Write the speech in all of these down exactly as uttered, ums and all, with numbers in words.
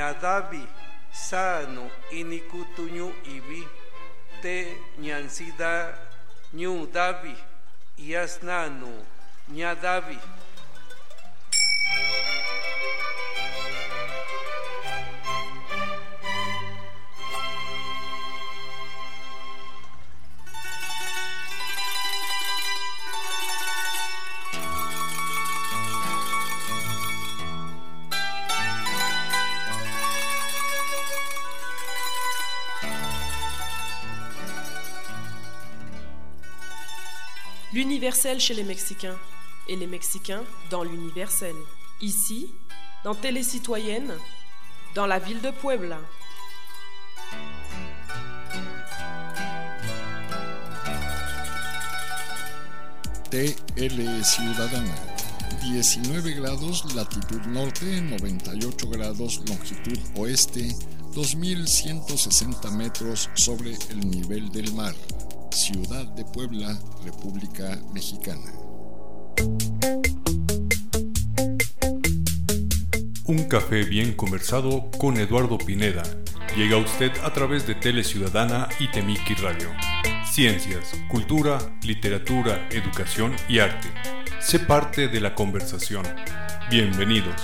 ñadavi sano inikutuñu ibi te ñansida ñu davi yasnano ñadavi. L'universel chez les Mexicains et les Mexicains dans l'universel. Ici, dans Télécitoyenne, dans la ville de Puebla. T L Ciudadana, diecinueve grados latitud norte, noventa y ocho grados longitud oeste, dos mil ciento sesenta metros sobre el nivel del mar. Ciudad de Puebla, República Mexicana. Un café bien conversado con Eduardo Pineda. Llega a usted a través de Tele Ciudadana y Temiki Radio. Ciencias, cultura, literatura, educación y arte. Sé parte de la conversación. Bienvenidos.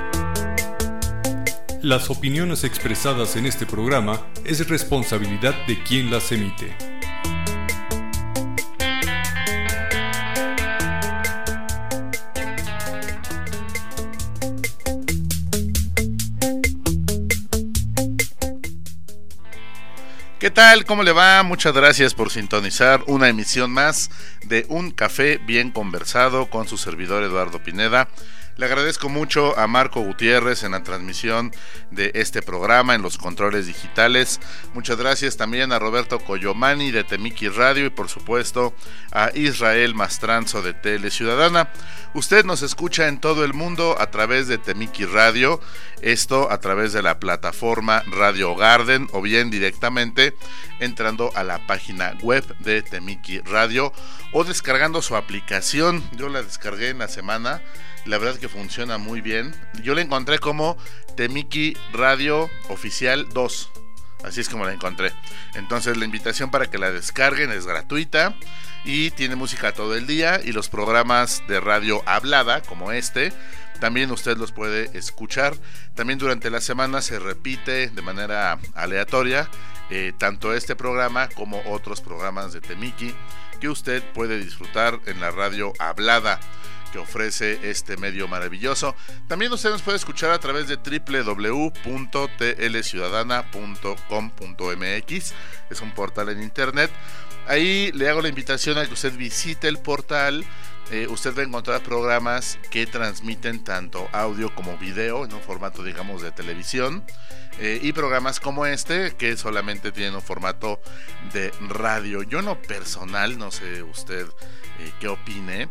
Las opiniones expresadas en este programa es responsabilidad de quien las emite. ¿Qué tal? ¿Cómo le va? Muchas gracias por sintonizar una emisión más de Un Café Bien Conversado con su servidor Eduardo Pineda. Le agradezco mucho a Marco Gutiérrez en la transmisión de este programa, en los controles digitales. Muchas gracias también a Roberto Coyomani de Temiki Radio y por supuesto a Israel Mastranzo de Tele Ciudadana. Usted nos escucha en todo el mundo a través de Temiki Radio, esto a través de la plataforma Radio Garden o bien directamente entrando a la página web de Temiki Radio o descargando su aplicación. Yo la descargué en la semana. La verdad que funciona muy bien. Yo la encontré como Temiki Radio Oficial dos. Así es como la encontré. Entonces la invitación para que la descarguen es gratuita. Y tiene música todo el día. Y los programas de radio hablada como este también usted los puede escuchar. También durante la semana se repite de manera aleatoria eh, tanto este programa como otros programas de Temiki que usted puede disfrutar en la radio hablada que ofrece este medio maravilloso. También usted nos puede escuchar a través de doble u doble u doble u punto t l ciudadana punto com punto m x. Es un portal en internet. Ahí le hago la invitación a que usted visite el portal. Eh, usted va a encontrar programas que transmiten tanto audio como video en un formato, digamos, de televisión. Eh, y programas como este que solamente tienen un formato de radio. Yo en lo personal, no sé usted eh, qué opine.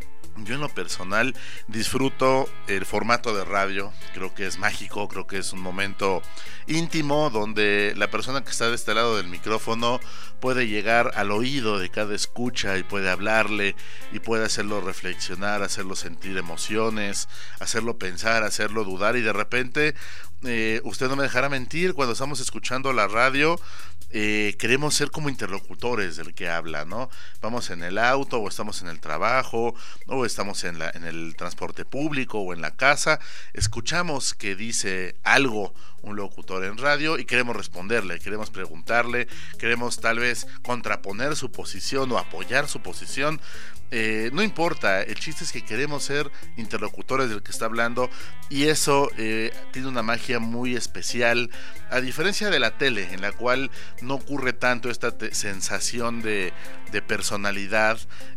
Yo en lo personal disfruto el formato de radio, creo que es mágico, creo que es un momento íntimo donde la persona que está de este lado del micrófono puede llegar al oído de cada escucha y puede hablarle y puede hacerlo reflexionar, hacerlo sentir emociones, hacerlo pensar, hacerlo dudar y de repente eh, usted no me dejará mentir, cuando estamos escuchando la radio Eh, queremos ser como interlocutores del que habla, ¿no? Vamos en el auto o estamos en el trabajo o estamos en, la, en el transporte público o en la casa, escuchamos que dice algo un locutor en radio y queremos responderle, queremos preguntarle, queremos tal vez contraponer su posición o apoyar su posición. Eh, no importa, el chiste es que queremos ser interlocutores del que está hablando y eso eh, tiene una magia muy especial, a diferencia de la tele, en la cual no ocurre tanto esta te- sensación de, de personalidad,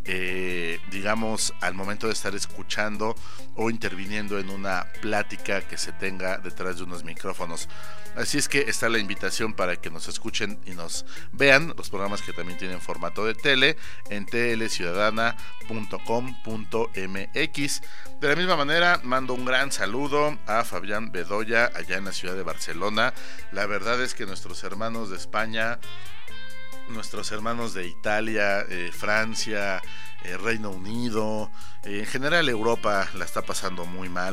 eh, digamos, al momento de estar escuchando o interviniendo en una plática que se tenga detrás de unos micrófonos. Así es que está la invitación para que nos escuchen y nos vean los programas que también tienen formato de tele en t l ciudadana punto com punto m x. De la misma manera mando un gran saludo a Fabián Bedoya allá en la ciudad de Barcelona. La verdad es que nuestros hermanos de España, nuestros hermanos de Italia, eh, Francia, eh, Reino Unido, eh, en general Europa la está pasando muy mal.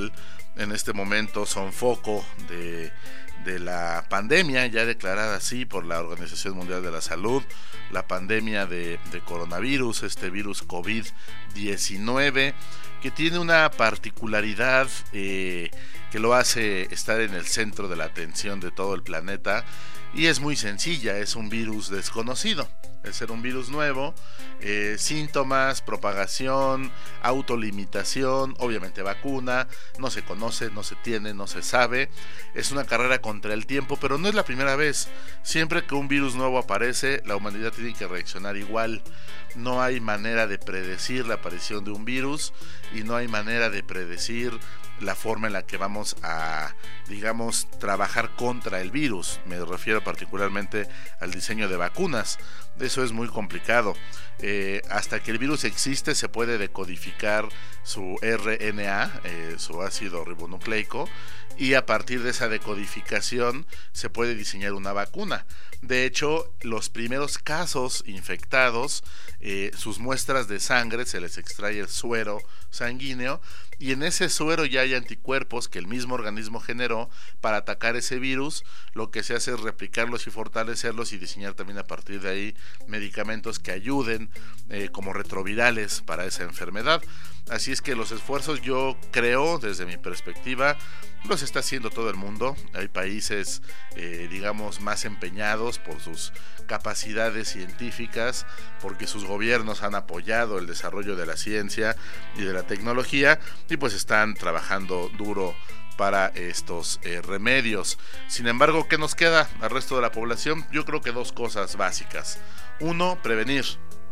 en este momento son foco de, de la pandemia, ya declarada así por la Organización Mundial de la Salud, la pandemia de, de coronavirus, este virus COVID diecinueve, que tiene una particularidad eh, que lo hace estar en el centro de la atención de todo el planeta, y es muy sencilla, es un virus desconocido. Es ser un virus nuevo, eh, síntomas, propagación, autolimitación, obviamente vacuna, no se conoce, no se tiene, no se sabe. Es una carrera contra el tiempo, pero no es la primera vez. Siempre que un virus nuevo aparece, la humanidad tiene que reaccionar igual. No hay manera de predecir la aparición de un virus y no hay manera de predecir la forma en la que vamos a, digamos, trabajar contra el virus. Me refiero particularmente al diseño de vacunas. Eso es muy complicado. Eh, hasta que el virus existe se puede decodificar su R N A, eh, su ácido ribonucleico, y a partir de esa decodificación se puede diseñar una vacuna. De hecho, los primeros casos infectados, eh, sus muestras de sangre, se les extrae el suero sanguíneo, y en ese suero ya hay anticuerpos que el mismo organismo generó para atacar ese virus. Lo que se hace es replicarlos y fortalecerlos y diseñar también a partir de ahí medicamentos que ayuden eh, como retrovirales para esa enfermedad. Así es que los esfuerzos, yo creo, desde mi perspectiva, los está haciendo todo el mundo. Hay países, eh, digamos, más empeñados por sus capacidades científicas, porque sus gobiernos han apoyado el desarrollo de la ciencia y de la tecnología, y pues están trabajando duro para estos eh, remedios. Sin embargo, ¿qué nos queda al resto de la población? Yo creo que dos cosas básicas. Uno, prevenir.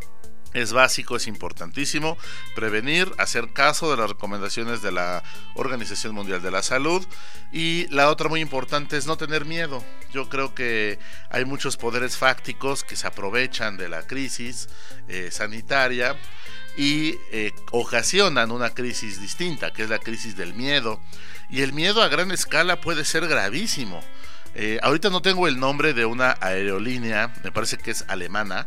Es básico, es importantísimo prevenir, hacer caso de las recomendaciones de la Organización Mundial de la Salud, y la otra muy importante es no tener miedo. Yo creo que hay muchos poderes fácticos que se aprovechan de la crisis eh, sanitaria y eh, ocasionan una crisis distinta, que es la crisis del miedo, y el miedo a gran escala puede ser gravísimo. Eh, ahorita no tengo el nombre de una aerolínea, me parece que es alemana,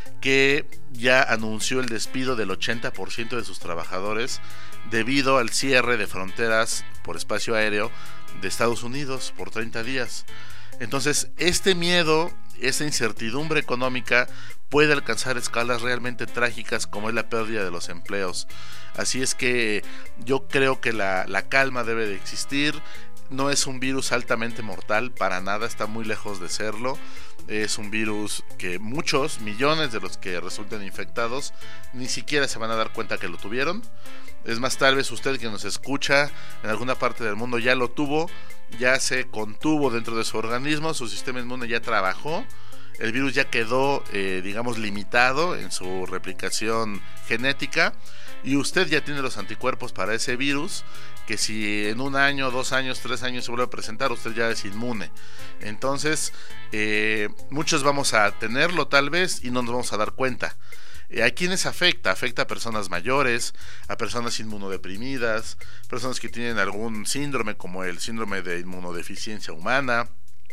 que ya anunció el despido del ochenta por ciento de sus trabajadores debido al cierre de fronteras por espacio aéreo de Estados Unidos por treinta días. Entonces, este miedo, esta incertidumbre económica puede alcanzar escalas realmente trágicas, como es la pérdida de los empleos. Así es que yo creo que la, la calma debe de existir. No es un virus altamente mortal, para nada, está muy lejos de serlo. Es un virus que muchos, millones de los que resulten infectados, ni siquiera se van a dar cuenta que lo tuvieron. Es más, tal vez usted que nos escucha en alguna parte del mundo ya lo tuvo, ya se contuvo dentro de su organismo, su sistema inmune ya trabajó, el virus ya quedó, eh, digamos, limitado en su replicación genética, y usted ya tiene los anticuerpos para ese virus, que si en un año, dos años, tres años se vuelve a presentar, usted ya es inmune. Entonces, eh, muchos vamos a tenerlo tal vez y no nos vamos a dar cuenta. Eh, ¿A quiénes afecta? Afecta a personas mayores, a personas inmunodeprimidas, personas que tienen algún síndrome como el síndrome de inmunodeficiencia humana,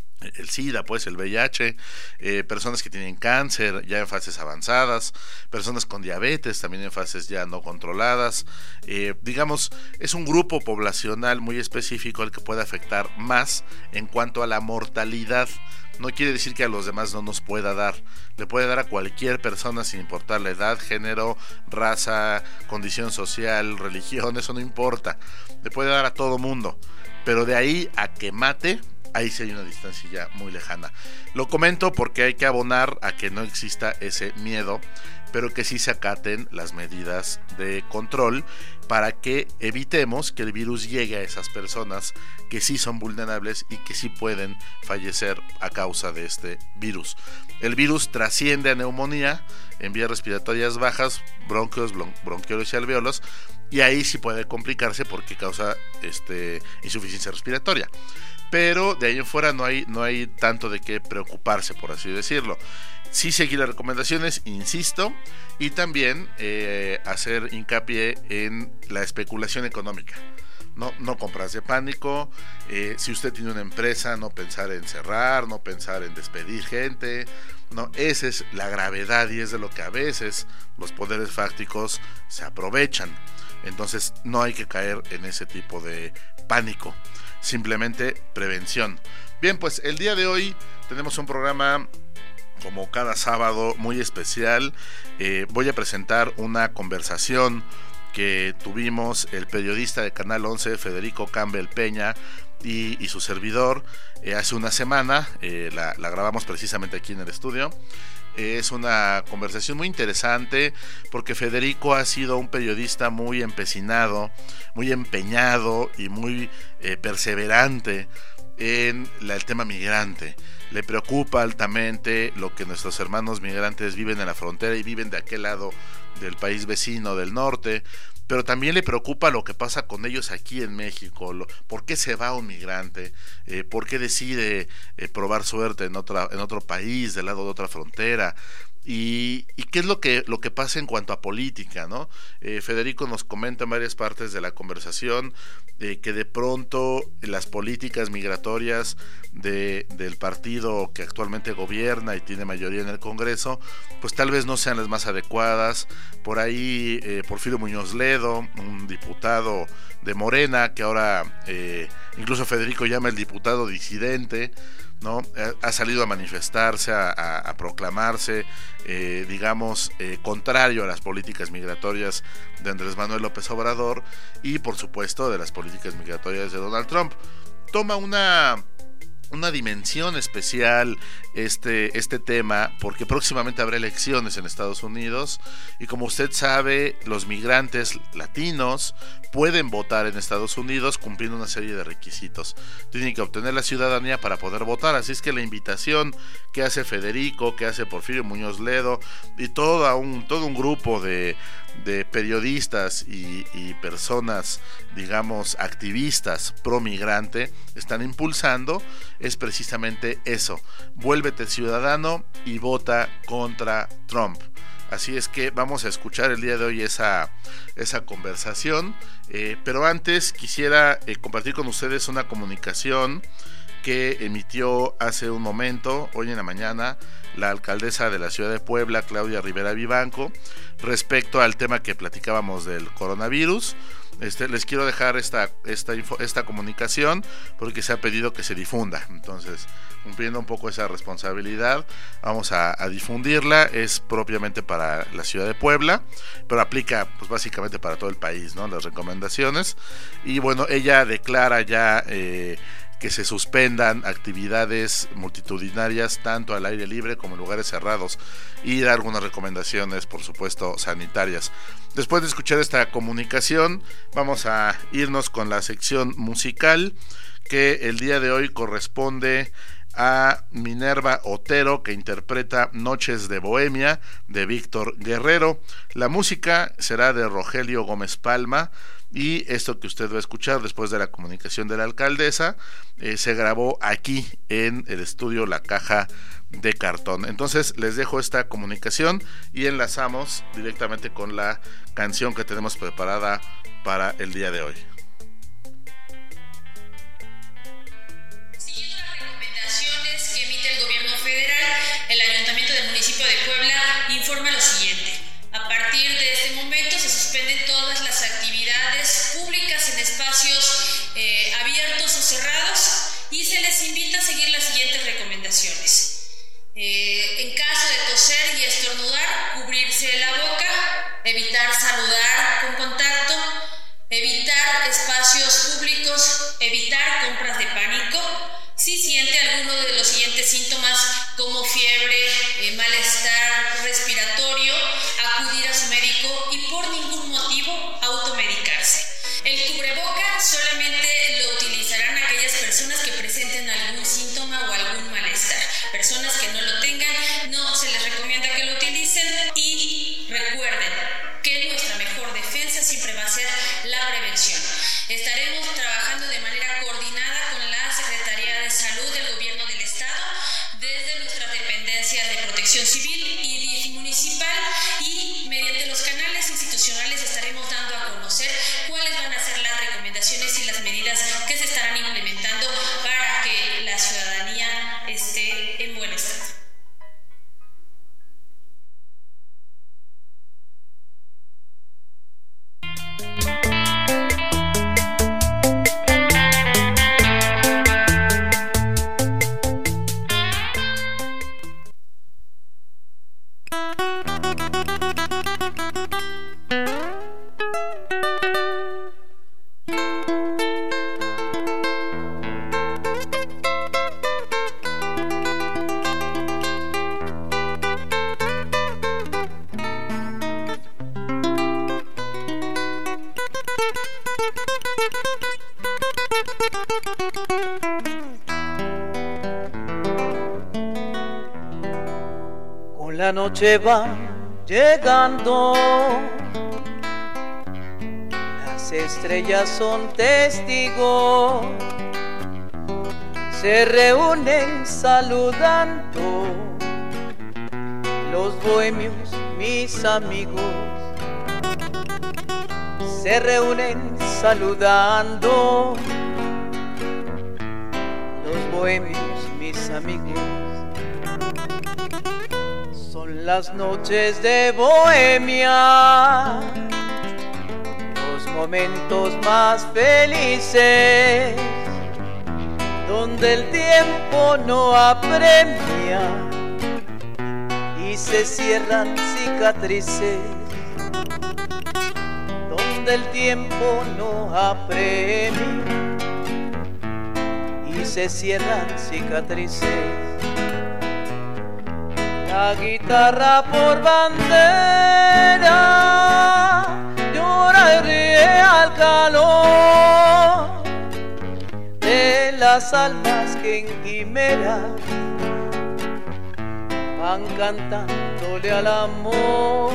el SIDA, pues el V I H, eh, personas que tienen cáncer ya en fases avanzadas, personas con diabetes también en fases ya no controladas. Eh, digamos, es un grupo poblacional muy específico el que puede afectar más en cuanto a la mortalidad. No quiere decir que a los demás no nos pueda dar, le puede dar a cualquier persona sin importar la edad, género, raza, condición social, religión, eso no importa, le puede dar a todo mundo, pero de ahí a que mate, ahí sí hay una distancia ya muy lejana. Lo comento porque hay que abonar a que no exista ese miedo, pero que sí se acaten las medidas de control para que evitemos que el virus llegue a esas personas que sí son vulnerables y que sí pueden fallecer a causa de este virus. El virus trasciende a neumonía en vías respiratorias bajas, bronquios, bronquiolos y alvéolos, y ahí sí puede complicarse porque causa este, insuficiencia respiratoria. Pero de ahí en fuera no hay, no hay tanto de qué preocuparse, por así decirlo. Sí seguir las recomendaciones, insisto, y también eh, hacer hincapié en la especulación económica. No, no compras de pánico. Eh, si usted tiene una empresa, no pensar en cerrar, no pensar en despedir gente. No, esa es la gravedad y es de lo que a veces los poderes fácticos se aprovechan. Entonces no hay que caer en ese tipo de pánico, simplemente prevención. Bien, pues el día de hoy tenemos un programa como cada sábado muy especial. Eh, voy a presentar una conversación que tuvimos el periodista de Canal once, Federico Campbell Peña, y, y su servidor eh, hace una semana. Eh, la, la grabamos precisamente aquí en el estudio. Eh, es una conversación muy interesante porque Federico ha sido un periodista muy empecinado, muy empeñado y muy eh, perseverante en la, el tema migrante. Le preocupa altamente lo que nuestros hermanos migrantes viven en la frontera y viven de aquel lado del país vecino del norte, pero también le preocupa lo que pasa con ellos aquí en México. Lo, ¿por qué se va un migrante? Eh, ¿Por qué decide eh, probar suerte en, otra, en otro país, del lado de otra frontera? Y, y qué es lo que, lo que pasa en cuanto a política, ¿no? Eh, Federico nos comenta en varias partes de la conversación eh, que de pronto las políticas migratorias de, del partido que actualmente gobierna y tiene mayoría en el Congreso, pues tal vez no sean las más adecuadas. Por ahí eh, Porfirio Muñoz Ledo, un diputado de Morena, que ahora eh, incluso Federico llama el diputado disidente, ¿no? Ha salido a manifestarse, a, a, a proclamarse, eh, digamos, eh, contrario a las políticas migratorias de Andrés Manuel López Obrador y, por supuesto, de las políticas migratorias de Donald Trump. Toma una... una dimensión especial este, este tema porque próximamente habrá elecciones en Estados Unidos y, como usted sabe, los migrantes latinos pueden votar en Estados Unidos cumpliendo una serie de requisitos. Tienen que obtener la ciudadanía para poder votar, así es que la invitación que hace Federico, que hace Porfirio Muñoz Ledo y todo un, todo un grupo de, de periodistas y, y personas, digamos, activistas pro migrante están impulsando es precisamente eso: vuélvete ciudadano y vota contra Trump. Así es que vamos a escuchar el día de hoy esa, esa conversación, eh, pero antes quisiera eh, compartir con ustedes una comunicación que emitió hace un momento, hoy en la mañana, la alcaldesa de la ciudad de Puebla, Claudia Rivera Vivanco, respecto al tema que platicábamos del coronavirus. Este, les quiero dejar esta, esta, info, esta comunicación porque se ha pedido que se difunda. Entonces, cumpliendo un poco esa responsabilidad, vamos a, a difundirla. Es propiamente para la ciudad de Puebla, pero aplica pues básicamente para todo el país, ¿no? Las recomendaciones. Y bueno, ella declara ya eh, que se suspendan actividades multitudinarias tanto al aire libre como en lugares cerrados, y dar algunas recomendaciones, por supuesto, sanitarias. Después de escuchar esta comunicación, vamos a irnos con la sección musical, que el día de hoy corresponde a Minerva Otero, que interpreta Noches de Bohemia de Víctor Guerrero. La música será de Rogelio Gómez Palma, y esto que usted va a escuchar después de la comunicación de la alcaldesa eh, se grabó aquí en el estudio La Caja de Cartón. Entonces les dejo esta comunicación y enlazamos directamente con la canción que tenemos preparada para el día de hoy. Siguiendo las recomendaciones que emite el gobierno federal, el Ayuntamiento del municipio de Puebla informa lo siguiente: a partir de este momento se suspenden todas las actividades públicas en espacios eh, abiertos o cerrados, y se les invita a seguir las siguientes recomendaciones. Eh, en caso de toser y estornudar, cubrirse la boca, evitar saludar con contacto, evitar la noche va llegando, las estrellas son testigos, se reúnen saludando los bohemios, mis amigos, se reúnen saludando los bohemios, mis amigos. Son las noches de Bohemia, los momentos más felices, donde el tiempo no apremia y se cierran cicatrices, donde el tiempo no apremia y se cierran cicatrices. La guitarra por bandera llora y ríe al calor de las almas que en quimera van cantándole al amor.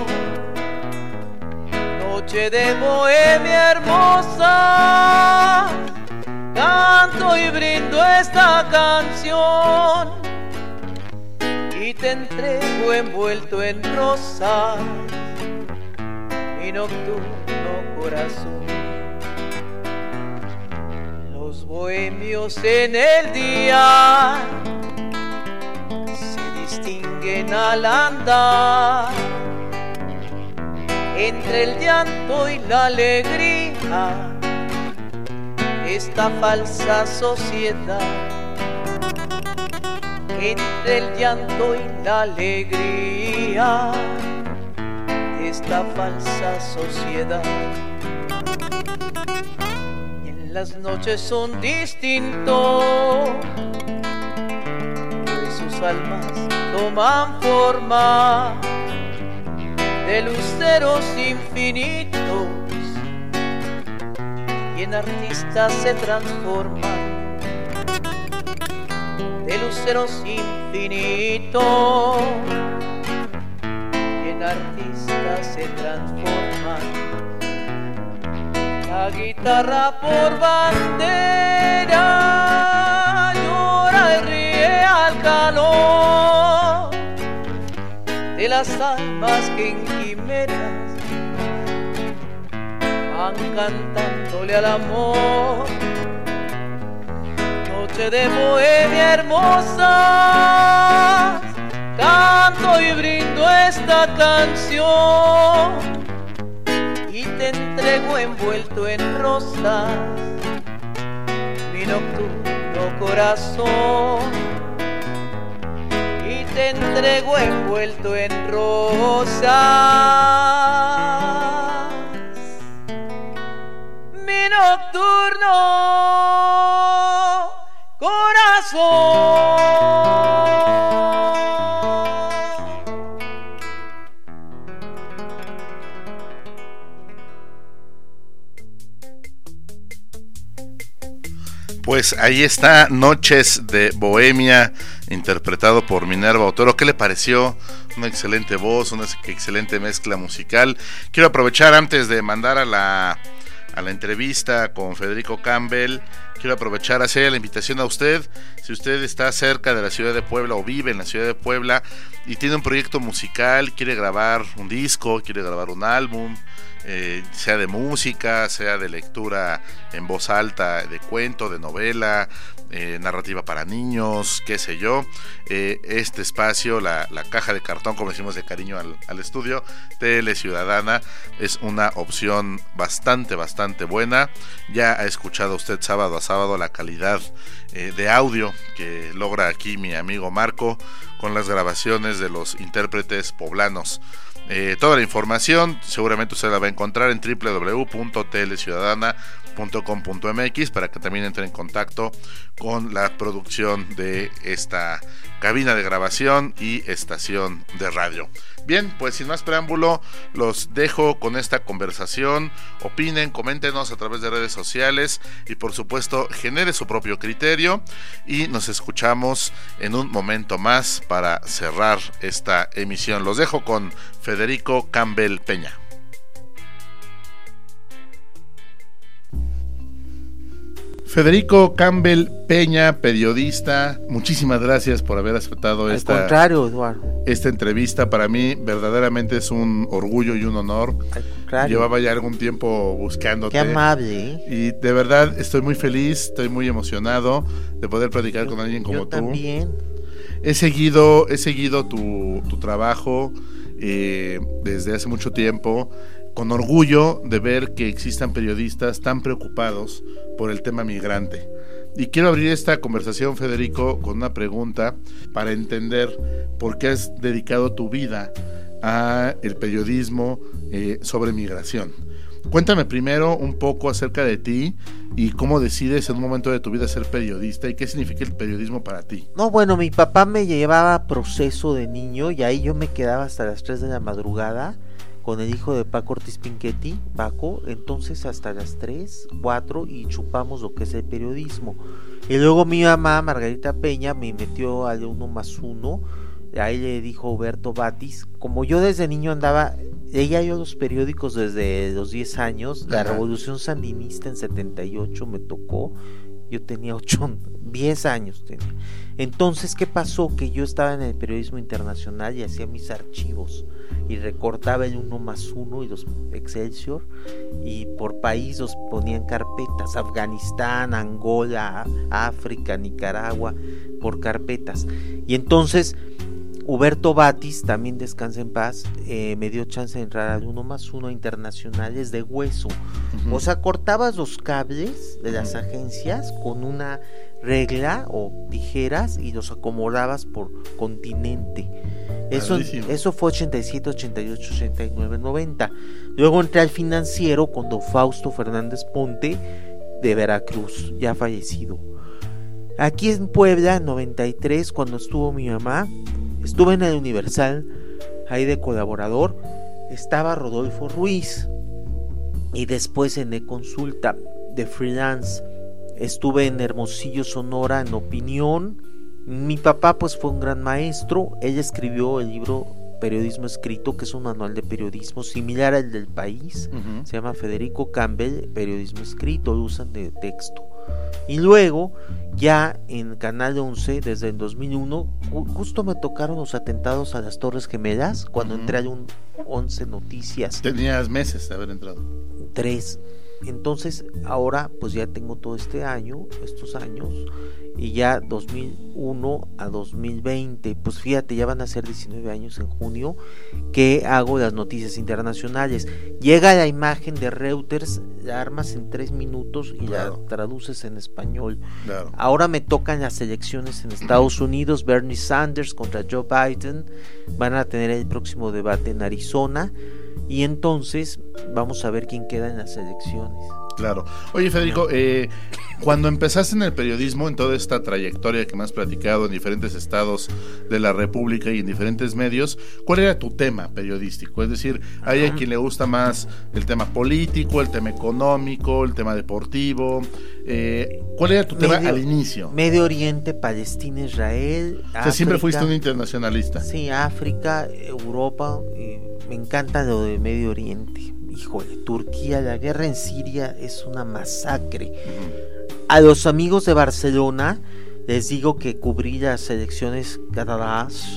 Noche de Bohemia hermosa, canto y brindo esta canción y te entrego envuelto en rosas mi nocturno corazón. Los bohemios en el día se distinguen al andar entre el llanto y la alegría, esta falsa sociedad. Entre el llanto y la alegría, esta falsa sociedad. Y en las noches son distintos, pues sus almas toman forma de luceros infinitos y en artistas se transforman. De luceros infinitos y en artistas se transforman. La guitarra por bandera llora y ríe al calor de las almas que en quimeras van cantándole al amor. Noche de Bohemia hermosa, canto y brindo esta canción y te entrego envuelto en rosas mi nocturno corazón, y te entrego envuelto en rosas mi nocturno corazón. Pues ahí está, Noches de Bohemia, interpretado por Minerva Otero. ¿Qué le pareció? Una excelente voz, una excelente mezcla musical. Quiero aprovechar antes de mandar a la a la entrevista con Federico Campbell, quiero aprovechar a hacer la invitación a usted. Si usted está cerca de la ciudad de Puebla o vive en la ciudad de Puebla y tiene un proyecto musical, quiere grabar un disco, quiere grabar un álbum, eh, sea de música, sea de lectura en voz alta, de cuento, de novela, eh, narrativa para niños, qué sé yo, eh, este espacio, la, la caja de cartón, como decimos de cariño al, al estudio, Tele Ciudadana, es una opción bastante, bastante buena. Ya ha escuchado usted sábado a sábado la calidad eh, de audio que logra aquí mi amigo Marco con las grabaciones de los intérpretes poblanos. Eh, toda la información seguramente usted la va a encontrar en doble u doble u doble u punto teleciudadana punto com punto m x para que también entre en contacto con la producción de esta cabina de grabación y estación de radio. Bien, pues sin más preámbulo, los dejo con esta conversación. Opinen, coméntenos a través de redes sociales y por supuesto genere su propio criterio, y nos escuchamos en un momento más para cerrar esta emisión. Los dejo con Federico Campbell Peña. Federico Campbell Peña, periodista, muchísimas gracias por haber aceptado Al esta, contrario, Eduardo. esta entrevista. Para mí verdaderamente es un orgullo y un honor. Al contrario. Llevaba ya algún tiempo buscándote. Qué amable, ¿eh? Y de verdad estoy muy feliz, estoy muy emocionado de poder platicar Yo- con alguien como yo tú. también. He seguido, he seguido tu, tu trabajo eh, desde hace mucho tiempo, con orgullo de ver que existan periodistas tan preocupados por el tema migrante. Y quiero abrir esta conversación, Federico, con una pregunta para entender por qué has dedicado tu vida a el periodismo eh, sobre migración. Cuéntame primero un poco acerca de ti y cómo decides en un momento de tu vida ser periodista y qué significa el periodismo para ti. No, bueno, mi papá me llevaba a Proceso de niño y ahí yo me quedaba hasta las tres de la madrugada con el hijo de Paco Ortiz Pinchetti, Paco, entonces hasta las tres, cuatro y chupamos lo que es el periodismo. Y luego mi mamá, Margarita Peña, me metió al uno más uno, ahí le dijo Huberto Batis, como yo desde niño andaba, leía yo los periódicos desde los diez años, la Ajá. Revolución Sandinista en setenta y ocho me tocó, yo tenía ocho, diez años tenía. Entonces, ¿qué pasó? Que yo estaba en el periodismo internacional y hacía mis archivos y recortaba el uno más uno y los Excelsior, y por país los ponían carpetas, Afganistán, Angola, África, Nicaragua, por carpetas. Y entonces Huberto Batis, también descansa en paz, eh, me dio chance de entrar al uno más uno internacionales de hueso. Ujú. O sea, cortabas los cables de las agencias con una regla o tijeras y los acomodabas por continente. Eso, Padrísimo. eso fue ochenta y siete, ochenta y ocho, ochenta y nueve, noventa. Luego entré al Financiero con don Fausto Fernández Ponte de Veracruz, ya fallecido. Aquí en Puebla, en noventa y tres, cuando estuvo mi mamá, estuve en el Universal, ahí de colaborador, estaba Rodolfo Ruiz. Y después en E-Consulta, de freelance, estuve en Hermosillo, Sonora, en Opinión. Mi papá pues fue un gran maestro, él escribió el libro Periodismo Escrito, que es un manual de periodismo similar al del País, Ujú. se llama Federico Campbell, Periodismo Escrito, lo usan de texto. Y luego, ya en Canal once, desde el dos mil uno, ju- justo me tocaron los atentados a las Torres Gemelas, cuando Ujú. entré a un once Noticias, Tenías meses de haber entrado. tres. Entonces, ahora pues ya tengo todo este año, estos años, y ya dos mil uno a dos mil veinte, pues fíjate, ya van a ser diecinueve años en junio que hago las noticias internacionales. Llega la imagen de Reuters, la armas en tres minutos y Claro. la traduces en español. Claro. Ahora me tocan las elecciones en Estados Unidos, Bernie Sanders contra Joe Biden, van a tener el próximo debate en Arizona, y entonces vamos a ver quién queda en las elecciones. Claro. Oye, Federico, eh, cuando empezaste en el periodismo, en toda esta trayectoria que me has platicado en diferentes estados de la República y en diferentes medios, ¿cuál era tu tema periodístico? Es decir, hay a quien le gusta más el tema político, el tema económico, el tema deportivo. Eh, ¿Cuál era tu tema Medio- al inicio? Medio Oriente, Palestina, Israel, O sea, siempre África. fuiste un internacionalista. Sí, África, Europa, y me encanta lo de Medio Oriente. Híjole, Turquía, la guerra en Siria es una masacre. Ujú. A los amigos de Barcelona les digo que cubrí las elecciones catalanas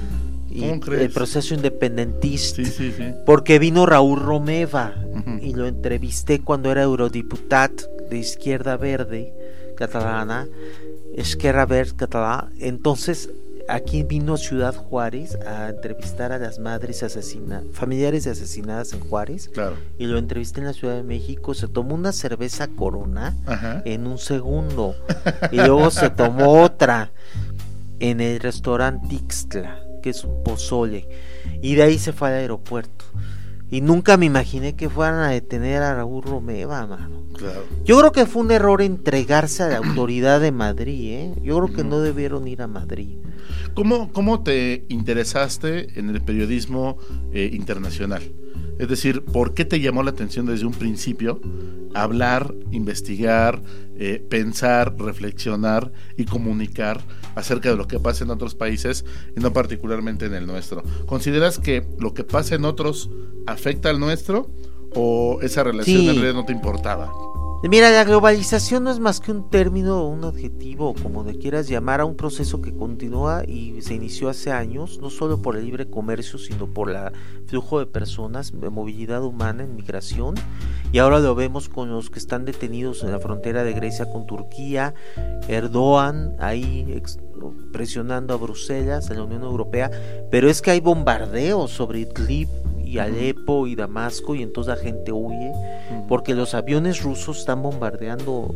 y ¿Cómo crees? el proceso independentista, Sí, sí, sí. porque vino Raúl Romeva Ujú. y lo entrevisté cuando era eurodiputat de Izquierda Verde catalana, Esquerra Verde catalana. Entonces aquí vino a Ciudad Juárez a entrevistar a las madres asesinadas, familiares de asesinadas en Juárez, Claro. y lo entrevisté en la Ciudad de México. Se tomó una cerveza Corona Ajá. en un segundo y luego se tomó otra en el restaurante Ixtla, que es un pozole, y de ahí se fue al aeropuerto. Y nunca me imaginé que fueran a detener a Raúl Romeva, mano. Claro. Yo creo que fue un error entregarse a la autoridad de Madrid, ¿eh? Yo creo que no debieron ir a Madrid. ¿Cómo, cómo te interesaste en el periodismo eh, internacional? Es decir, ¿por qué te llamó la atención desde un principio hablar, investigar, eh, pensar, reflexionar y comunicar acerca de lo que pasa en otros países y no particularmente en el nuestro? ¿Consideras que lo que pasa en otros afecta al nuestro o esa relación Sí. en realidad no te importaba? Mira, la globalización no es más que un término o un adjetivo, como le quieras llamar, a un proceso que continúa y se inició hace años, no solo por el libre comercio, sino por el flujo de personas, de movilidad humana, en migración, y ahora lo vemos con los que están detenidos en la frontera de Grecia con Turquía, Erdogan ahí ex- presionando a Bruselas, a la Unión Europea, pero es que hay bombardeos sobre Idlib y Alepo y Damasco, y entonces la gente huye porque los aviones rusos están bombardeando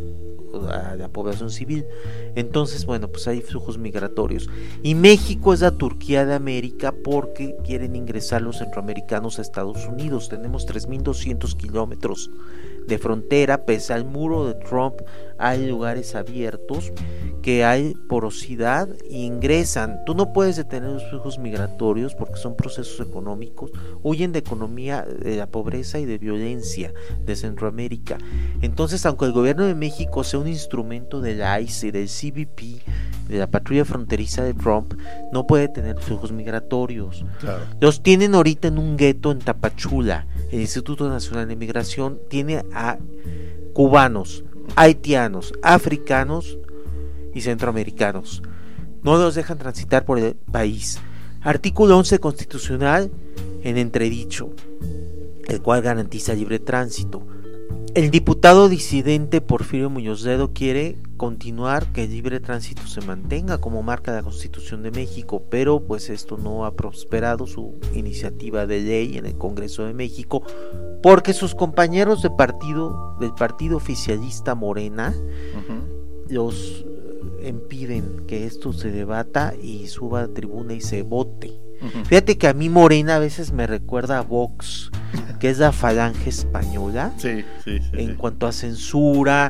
a la población civil. Entonces, bueno, pues hay flujos migratorios. Y México es la Turquía de América porque quieren ingresar los centroamericanos a Estados Unidos. Tenemos tres mil doscientos kilómetros de frontera, pese al muro de Trump hay lugares abiertos, que hay porosidad e ingresan. Tú no puedes detener los flujos migratorios porque son procesos económicos, huyen de economía, de la pobreza y de violencia de Centroamérica. Entonces, aunque el gobierno de México sea un instrumento del I C E y del C B P, de la patrulla fronteriza de Trump, no puede tener flujos migratorios. Claro. Los tienen ahorita en un gueto en Tapachula. El Instituto Nacional de Migración tiene a cubanos, haitianos, africanos y centroamericanos. No los dejan transitar por el país. Artículo once constitucional en entredicho, el cual garantiza libre tránsito. El diputado disidente Porfirio Muñoz Ledo quiere continuar que el libre tránsito se mantenga como marca la Constitución de México, pero pues esto no ha prosperado su iniciativa de ley en el Congreso de México, porque sus compañeros de partido del partido oficialista Morena uh-huh. los impiden que esto se debata y suba a tribuna y se vote. Uh-huh. Fíjate que a mí Morena a veces me recuerda a Vox, que es la falange española. Sí, sí, sí, en sí. cuanto a censura,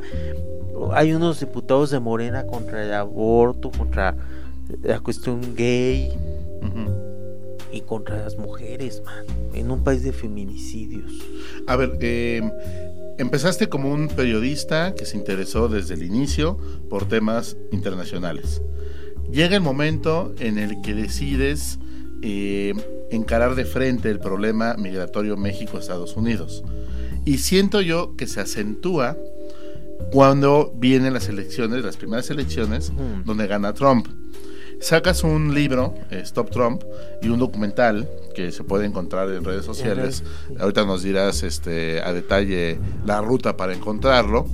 hay unos diputados de Morena contra el aborto, contra la cuestión gay uh-huh. y contra las mujeres, man, en un país de feminicidios. A ver, eh, empezaste como un periodista que se interesó desde el inicio por temas internacionales. Llega el momento en el que decides eh, encarar de frente el problema migratorio México-Estados Unidos. Y siento yo que se acentúa cuando vienen las elecciones, las primeras elecciones, uh-huh. donde gana Trump. Sacas un libro, eh, Stop Trump, y un documental que se puede encontrar en redes sociales. Uh-huh. Ahorita nos dirás este, a detalle la ruta para encontrarlo.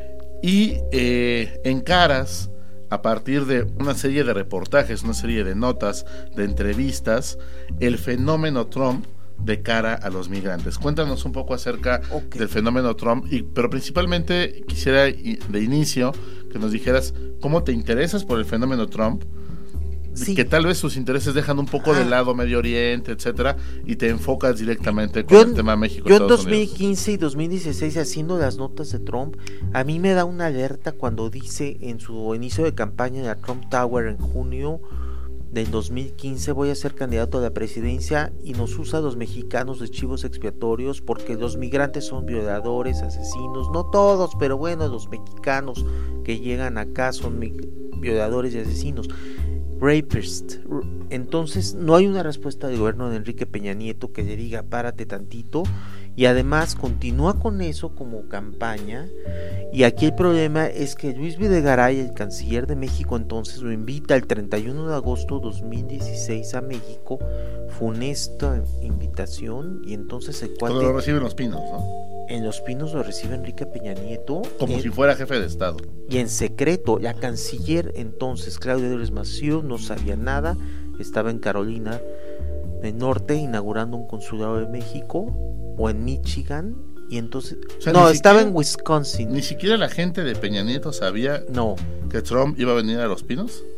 Y eh, encaras a partir de una serie de reportajes, una serie de notas, de entrevistas, el fenómeno Trump de cara a los migrantes. Cuéntanos un poco acerca okay. del fenómeno Trump, y, pero principalmente quisiera de inicio que nos dijeras cómo te interesas por el fenómeno Trump, sí. que tal vez sus intereses dejan un poco ah. de lado Medio Oriente, etcétera, y te enfocas directamente con yo, el tema México. Yo en dos mil quince y dos mil dieciséis, haciendo las notas de Trump, a mí me da una alerta cuando dice en su inicio de campaña en la Trump Tower en junio del dos mil quince, voy a ser candidato a la presidencia, y nos usa a los mexicanos de chivos expiatorios porque los migrantes son violadores, asesinos, no todos, pero bueno, los mexicanos que llegan acá son mi- violadores y asesinos, rapists. Entonces no hay una respuesta del gobierno de Enrique Peña Nieto que le diga párate tantito, y además continúa con eso como campaña. Y aquí el problema es que Luis Videgaray, el canciller de México entonces, lo invita el treinta y uno de agosto de dos mil dieciséis a México. Funesta invitación, y entonces el cual lo recibe en Los Pinos, ¿no? En Los Pinos lo recibe Enrique Peña Nieto como en, si fuera jefe de Estado, y en secreto. La canciller entonces, Claudia Dolores Massieu, no sabía nada, estaba en Carolina del Norte inaugurando un consulado de México, o en Michigan, y entonces o sea, no, estaba siquiera, en Wisconsin. Ni siquiera la gente de Peña Nieto sabía no. que Trump iba a venir a Los Pinos.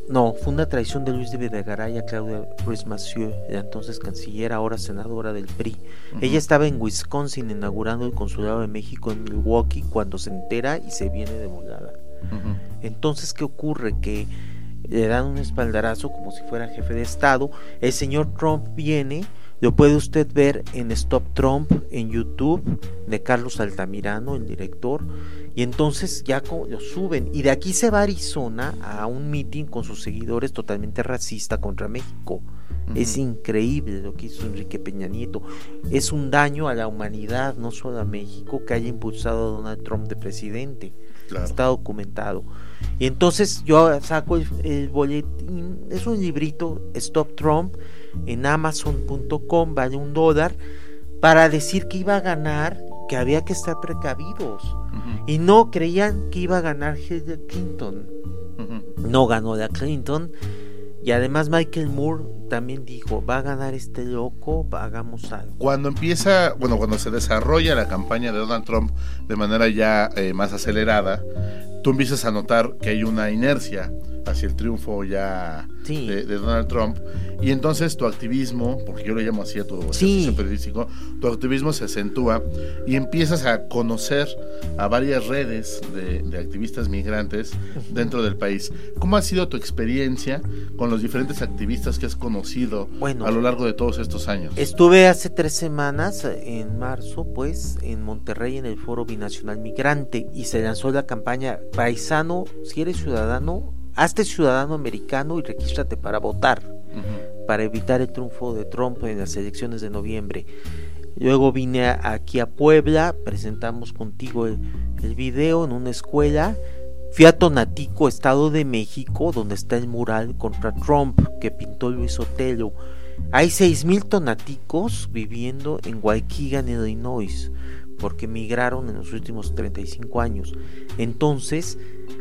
No, fue una traición de Luis de Videgaray a Claudia Ruiz Massieu, la entonces canciller, ahora senadora del P R I. Uh-huh. Ella estaba en Wisconsin inaugurando el consulado de México en Milwaukee cuando se entera y se viene de volada. Uh-huh. Entonces, ¿qué ocurre? Que le dan un espaldarazo como si fuera jefe de Estado. El señor Trump viene, lo puede usted ver en Stop Trump en YouTube de Carlos Altamirano, el director. Y entonces ya lo suben y de aquí se va a Arizona a un meeting con sus seguidores totalmente racista contra México. Uh-huh. Es increíble lo que hizo Enrique Peña Nieto. Es un daño a la humanidad, no solo a México, que haya impulsado a Donald Trump de presidente. Claro. Está documentado. Y entonces yo saco el, el boletín, es un librito, Stop Trump, en amazon punto com, vale un dólar, para decir que iba a ganar, que había que estar precavidos. Uh-huh. Y no creían que iba a ganar Hillary Clinton. Uh-huh. No ganó la Clinton. Y además Michael Moore también dijo, va a ganar este loco, hagamos algo. Cuando empieza, bueno, cuando se desarrolla la campaña de Donald Trump de manera ya eh, más acelerada, tú empiezas a notar que hay una inercia hacia el triunfo ya sí. de, de Donald Trump, y entonces tu activismo, porque yo lo llamo así a tu ejercicio sí. periodístico, tu activismo se acentúa y empiezas a conocer a varias redes de, de activistas migrantes dentro del país. ¿Cómo ha sido tu experiencia con los diferentes activistas que has conocido bueno, a lo largo de todos estos años? Estuve hace tres semanas, en marzo, pues, en Monterrey, en el Foro Binacional Migrante, y se lanzó la campaña Paisano, si eres ciudadano, hazte ciudadano americano y regístrate para votar, uh-huh. para evitar el triunfo de Trump en las elecciones de noviembre. Luego vine a, aquí a Puebla, presentamos contigo el, el video en una escuela. Fui a Tonatico, Estado de México, donde está el mural contra Trump que pintó Luis Otelo. Hay seis mil tonaticos viviendo en Waukegan, Illinois, porque migraron en los últimos treinta y cinco años. Entonces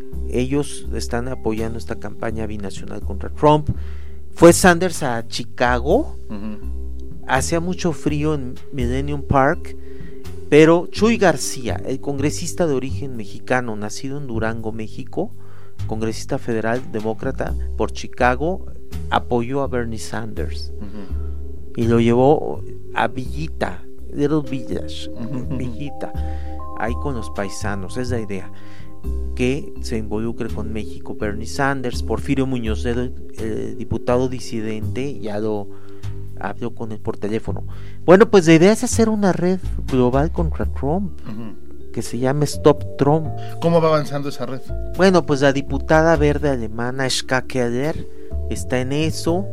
ellos están apoyando esta campaña binacional contra Trump. Fue Sanders a Chicago, uh-huh. hacía mucho frío en Millennium Park, pero Chuy García, el congresista de origen mexicano, nacido en Durango, México, congresista federal demócrata por Chicago, apoyó a Bernie Sanders, uh-huh. y lo llevó a Villita, Little Village, uh-huh. Villita, ahí con los paisanos. Es la idea, que se involucre con México Bernie Sanders. Porfirio Muñoz Ledo, el diputado disidente, ya lo habló con él por teléfono. Bueno, pues la idea es hacer una red global contra Trump, uh-huh. que se llame Stop Trump. ¿Cómo va avanzando esa red? Bueno, pues la diputada verde alemana Ska Keller está en eso,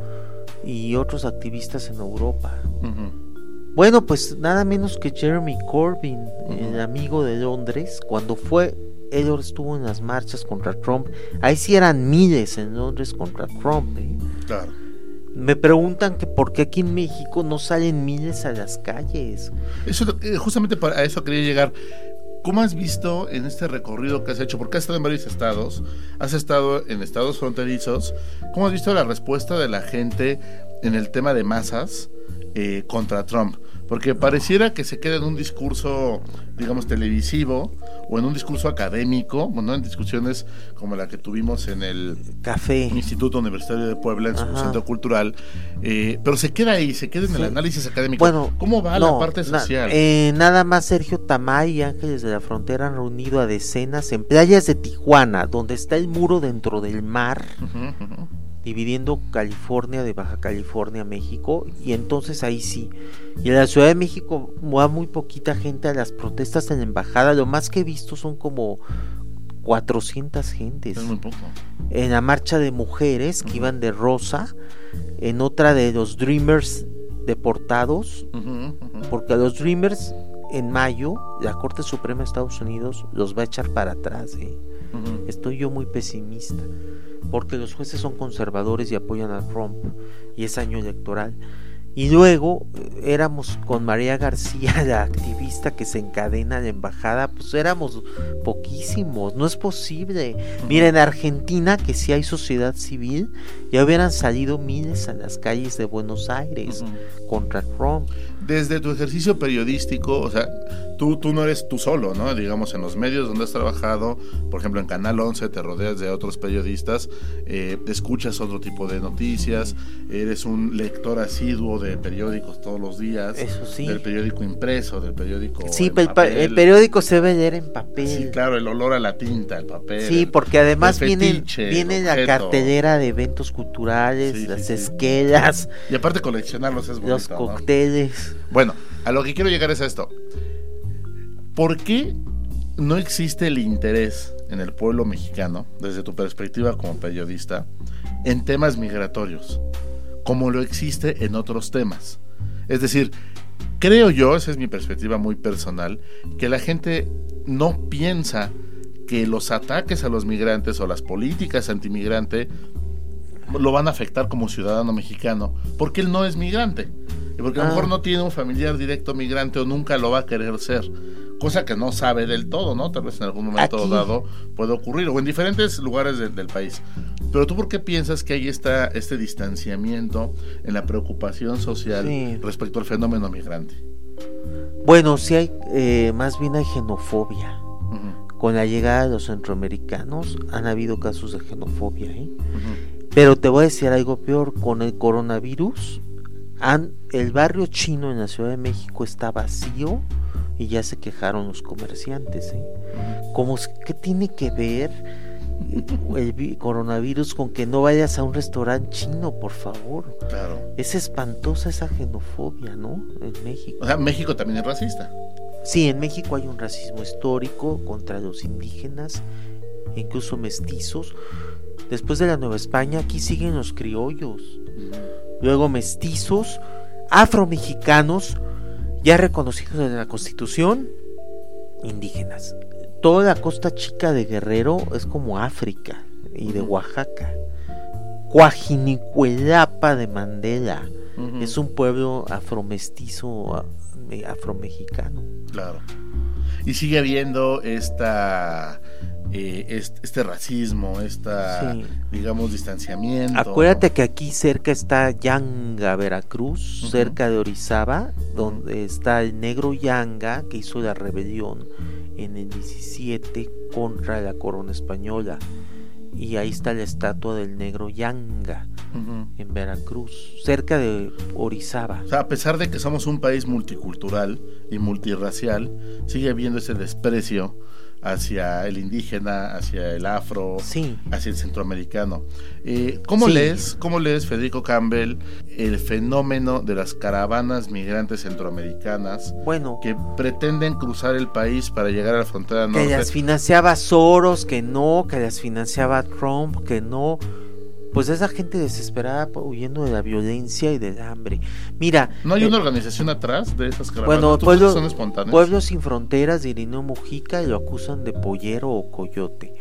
y otros activistas en Europa. Uh-huh. Bueno, pues nada menos que Jeremy Corbyn, uh-huh. el amigo de Londres, cuando fue él estuvo en las marchas contra Trump. Ahí sí eran miles en Londres contra Trump, ¿eh? Claro. Me preguntan que por qué aquí en México no salen miles a las calles. Eso, justamente para eso quería llegar. ¿Cómo has visto en este recorrido que has hecho? Porque has estado en varios estados, has estado en estados fronterizos. ¿Cómo has visto la respuesta de la gente en el tema de masas eh, contra Trump? Porque pareciera que se queda en un discurso, digamos, televisivo o en un discurso académico, bueno, en discusiones como la que tuvimos en el Café Instituto Universitario de Puebla, en su Ajá. centro cultural, eh, pero se queda ahí, se queda en sí. el análisis académico. Bueno, ¿cómo va no, la parte social? Na, eh, nada más Sergio Tamay y Ángeles de la Frontera han reunido a decenas en playas de Tijuana, donde está el muro dentro del mar, uh-huh, uh-huh. dividiendo California de Baja California, México, y entonces ahí sí. Y en la Ciudad de México va muy poquita gente a las protestas en la embajada. Lo más que he visto son como cuatrocientas gentes. Es muy poco. En la marcha de mujeres que uh-huh. iban de rosa, en otra de los Dreamers deportados, uh-huh, uh-huh. porque a los Dreamers en mayo la Corte Suprema de Estados Unidos los va a echar para atrás, ¿eh? Uh-huh. Estoy yo muy pesimista, porque los jueces son conservadores y apoyan a Trump, y es año electoral. Y luego éramos con María García, la activista que se encadena a la embajada, pues éramos poquísimos, no es posible. Uh-huh. Mira, en Argentina, que sí hay sociedad civil, ya hubieran salido miles a las calles de Buenos Aires uh-huh. contra Trump. Desde tu ejercicio periodístico, o sea, tú, tú no eres tú solo, ¿no? Digamos, en los medios donde has trabajado, por ejemplo, en Canal once, te rodeas de otros periodistas, eh, escuchas otro tipo de noticias, eres un lector asiduo de periódicos todos los días. Eso sí. Del periódico impreso, del periódico Sí, el, pa- el periódico se debe leer en papel. Sí, claro, el olor a la tinta, el papel. Sí, el, porque además el viene, fetiche, viene la cartelera de eventos culturales, sí, las sí, esquelas. Sí. Y aparte coleccionarlos es bonito, los cócteles. ¿no? Bueno, a lo que quiero llegar es a esto. ¿Por qué no existe el interés en el pueblo mexicano, desde tu perspectiva como periodista, en temas migratorios, como lo existe en otros temas? Es decir, creo yo, esa es mi perspectiva muy personal, que la gente no piensa que los ataques a los migrantes o las políticas antimigrante lo van a afectar como ciudadano mexicano, porque él no es migrante, y porque a lo Ah. mejor no tiene un familiar directo migrante o nunca lo va a querer ser, cosa que no sabe del todo, ¿no? Tal vez en algún momento Aquí. dado puede ocurrir, o en diferentes lugares de, del país. Pero tú, ¿por qué piensas que hay esta, este distanciamiento en la preocupación social Sí. respecto al fenómeno migrante? Bueno, sí hay, eh, más bien hay xenofobia. Uh-huh. Con la llegada de los centroamericanos han habido casos de xenofobia, ¿eh? Uh-huh. Pero te voy a decir algo peor, con el coronavirus, han, el barrio chino en la Ciudad de México está vacío y ya se quejaron los comerciantes, ¿eh? Como, ¿qué tiene que ver el vi- coronavirus con que no vayas a un restaurante chino, por favor? Claro. Es espantosa esa xenofobia, ¿no? En México. O sea, México también es racista. Sí, en México hay un racismo histórico contra los indígenas, incluso mestizos. Después de la Nueva España, aquí siguen los criollos. Luego mestizos, afromexicanos, ya reconocidos en la Constitución, indígenas. Toda la costa chica de Guerrero es como África, y de Oaxaca. Coajinicuelapa de Mandela, Uh-huh. es un pueblo afromestizo, a- eh, afromexicano. Claro. Y sigue habiendo esta eh, este, este racismo, esta, Sí. digamos, distanciamiento. Acuérdate que aquí cerca está Yanga, Veracruz, Ujú. cerca de Orizaba, donde está el negro Yanga que hizo la rebelión en el diecisiete contra la corona española. Y ahí está la estatua del negro Yanga Ujú. en Veracruz, cerca de Orizaba. O sea, a pesar de que somos un país multicultural y multirracial, sigue habiendo ese desprecio hacia el indígena, hacia el afro, Sí. hacia el centroamericano. Eh, ¿Cómo Sí. lees, cómo lees, Federico Campbell, el fenómeno de las caravanas migrantes centroamericanas Bueno, que pretenden cruzar el país para llegar a la frontera que norte? las financiaba Soros, que no, que las financiaba Trump, que no. Pues esa gente desesperada huyendo de la violencia y del hambre. Mira, ¿No hay eh, una organización atrás de esas caravanas? bueno, ¿Tú Pueblo, crees que son espontáneas? Pueblos Sin Fronteras de Irineo Mujica y lo acusan de pollero o coyote.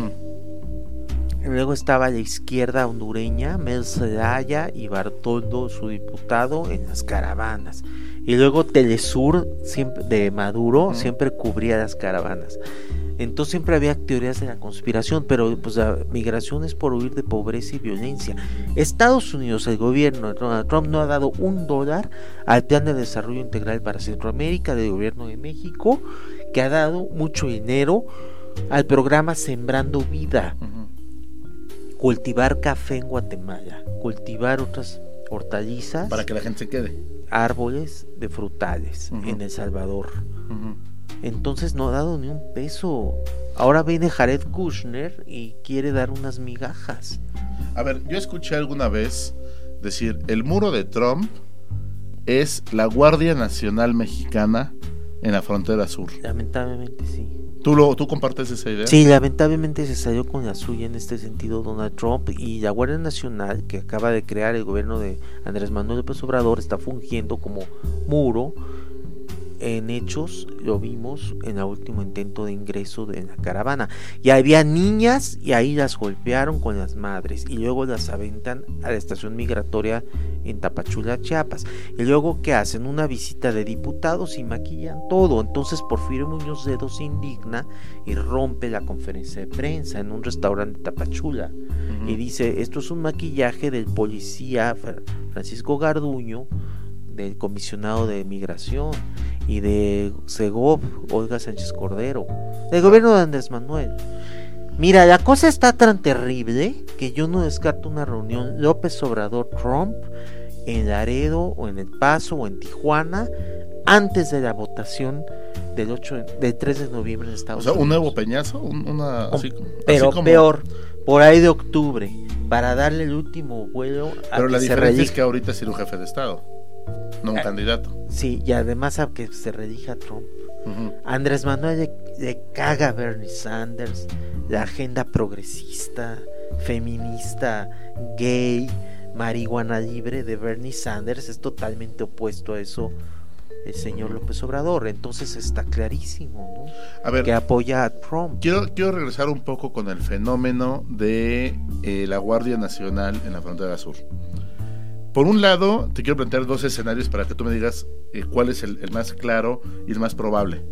Ujú. Luego estaba la izquierda hondureña, Mel Zelaya y Bartoldo, su diputado, en las caravanas. Y luego Telesur siempre, de Maduro Ujú. siempre cubría las caravanas. Entonces siempre había teorías de la conspiración, pero pues la migración es por huir de pobreza y violencia. Estados Unidos, el gobierno de Donald Trump, no ha dado un dólar al plan de desarrollo integral para Centroamérica del gobierno de México, que ha dado mucho dinero al programa Sembrando Vida. Ujú. Cultivar café en Guatemala, cultivar otras hortalizas, Para que la gente se quede. árboles de frutales Ujú. en El Salvador. Ujú. Entonces no ha dado ni un peso. Ahora viene Jared Kushner y quiere dar unas migajas. A ver, yo escuché alguna vez decir, el muro de Trump es la Guardia Nacional Mexicana en la frontera sur. Lamentablemente sí. ¿Tú, lo, ¿Tú compartes esa idea? Sí, lamentablemente se salió con la suya en este sentido Donald Trump, y la Guardia Nacional que acaba de crear el gobierno de Andrés Manuel López Obrador está fungiendo como muro. En hechos lo vimos en el último intento de ingreso de la caravana, y había niñas y ahí las golpearon con las madres y luego las aventan a la estación migratoria en Tapachula, Chiapas, y luego que hacen una visita de diputados y maquillan todo. Entonces Porfirio Muñoz Ledo se indigna y rompe la conferencia de prensa en un restaurante de Tapachula. Ujú. Y dice, esto es un maquillaje del policía Francisco Garduño, del comisionado de migración. y de Segov, Olga Sánchez Cordero, del gobierno de Andrés Manuel. Mira, la cosa está tan terrible que yo no descarto una reunión López Obrador-Trump en Laredo o en El Paso o en Tijuana antes de la votación del ocho, del tres de noviembre en Estados Unidos. O sea, un nuevo peñazo, un, una, así, pero así como... peor, por ahí de octubre, para darle el último vuelo a Pero que la se diferencia relija. es que ahorita es un jefe de Estado, no un Ah, candidato. Sí, y además a que se relija Trump. Uh-huh. Andrés Manuel le, le caga a Bernie Sanders, la agenda progresista, feminista, gay, marihuana libre de Bernie Sanders es totalmente opuesto a eso el señor López Obrador. Entonces está clarísimo, ¿no? A ver, que apoya a Trump. Quiero, quiero regresar un poco con el fenómeno de eh, la Guardia Nacional en la frontera sur. Por un lado, te quiero plantear dos escenarios para que tú me digas eh, cuál es el, el más claro y el más probable.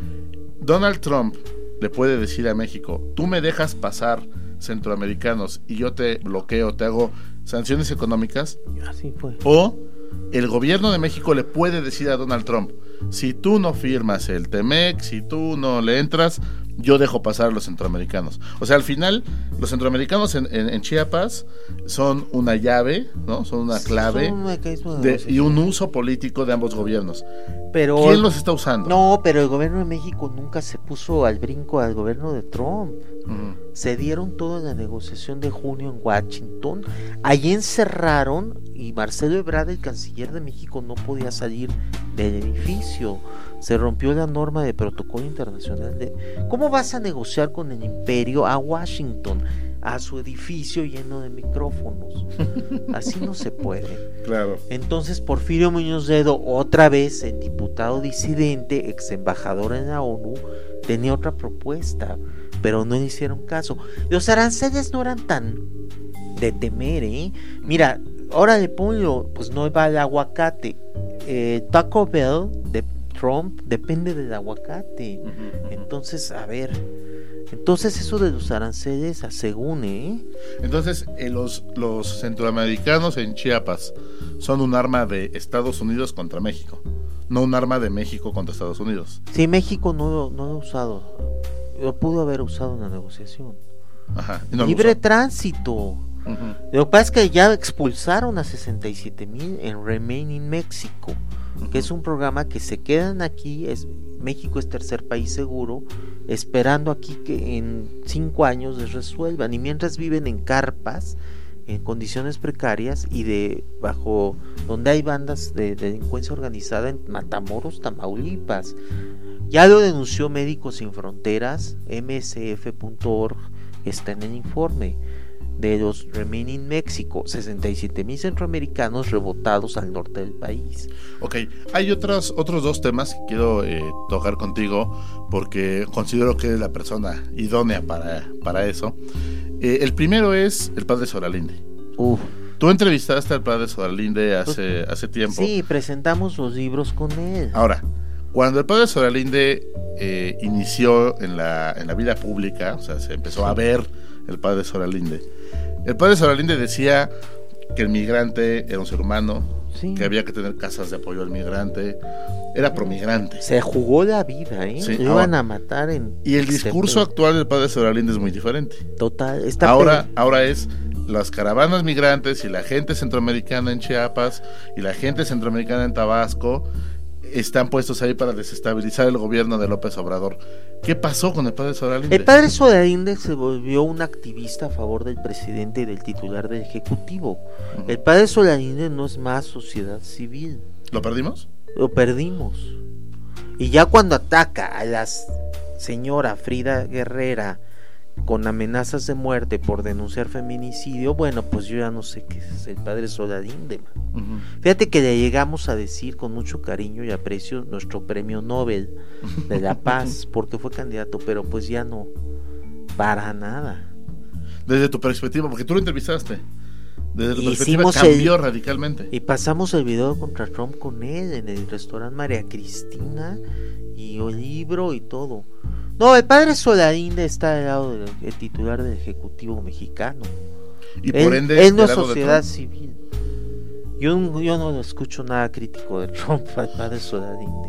Donald Trump le puede decir a México, tú me dejas pasar centroamericanos y yo te bloqueo, te hago sanciones económicas. Así fue. O el gobierno de México le puede decir a Donald Trump, si tú no firmas el T-M E C, si tú no le entras, yo dejo pasar a los centroamericanos. O sea, al final, los centroamericanos en, en, en Chiapas son una llave, ¿no? Son una clave Son un mecanismo de de, y un uso político de ambos gobiernos. Pero, ¿Quién los está usando? No, pero el gobierno de México nunca se puso al brinco al gobierno de Trump. Uh-huh. Se dieron todo en la negociación de junio en Washington. Allí encerraron y Marcelo Ebrard, el canciller de México, no podía salir del edificio. Se rompió la norma de protocolo internacional de... ¿Cómo vas a negociar con el imperio a Washington? A su edificio lleno de micrófonos. Así no se puede. Claro. Entonces Porfirio Muñoz Ledo, otra vez el diputado disidente, ex embajador en la ONU, tenía otra propuesta, pero no le hicieron caso. Los aranceles no eran tan de temer, ¿eh? Mira, ahora le pongo, pues no va el aguacate. Eh, Taco Bell de Trump depende del aguacate. Uh-huh. Entonces, a ver, entonces eso de los aranceles, según, ¿eh? Entonces, eh, los, los centroamericanos en Chiapas son un arma de Estados Unidos contra México, no un arma de México contra Estados Unidos. Sí, México no, lo- no lo ha usado. Lo pudo haber usado en la negociación. Ajá. y no lo Libre usó. tránsito. Ujú. Lo que pasa es que ya expulsaron a sesenta y siete mil en Remain in Mexico, que es un programa que se quedan aquí. Es, México es tercer país seguro, esperando aquí que en cinco años les resuelvan, y mientras viven en carpas, en condiciones precarias y de bajo donde hay bandas de, de delincuencia organizada en Matamoros, Tamaulipas. Ya lo denunció Médicos Sin Fronteras, m s f punto org, está en el informe de los Remain in México, sesenta y siete mil centroamericanos rebotados al norte del país. Ok, hay otros, otros dos temas que quiero eh, tocar contigo porque considero que eres la persona idónea para, para eso. Eh, el primero es el padre Soralinde. Uf. Tú entrevistaste al padre Soralinde hace, hace tiempo. Sí, presentamos los libros con él. Ahora, cuando el padre Soralinde eh, inició en la, en la vida pública, o sea, se empezó a ver el padre Soralinde, el padre Soralinde decía que el migrante era un ser humano, Sí. que había que tener casas de apoyo al migrante, era promigrante. Se jugó la vida, ¿eh? Sí, Lo iban ahora- a matar en... Y el discurso este, actual del padre Soralinde es muy diferente. total, está Ahora, pe- ahora es las caravanas migrantes y la gente centroamericana en Chiapas y la gente centroamericana en Tabasco están puestos ahí para desestabilizar el gobierno de López Obrador. ¿Qué pasó con el padre Soralinde? El padre Soralinde se volvió un activista a favor del presidente y del titular del Ejecutivo. Ujú. El padre Soralinde no es más sociedad civil. ¿Lo perdimos? Lo perdimos. Y ya cuando ataca a la señora Frida Guerrera con amenazas de muerte por denunciar feminicidio, bueno, pues yo ya no sé qué es el padre Soralinde, man. Uh-huh. Fíjate que le llegamos a decir con mucho cariño y aprecio nuestro premio Nobel de la Paz, porque fue candidato, pero pues ya no, para nada. Desde tu perspectiva, porque tú lo entrevistaste. Desde tu Hicimos perspectiva cambió el- radicalmente. Y pasamos el video contra Trump con él en el restaurante María Cristina y el libro y todo. No, el padre Soralinde está al lado del el titular del Ejecutivo mexicano. Y Él, por ende, él no del es lado de sociedad Trump. civil. Yo, yo no escucho nada crítico de Trump al padre Soralinde.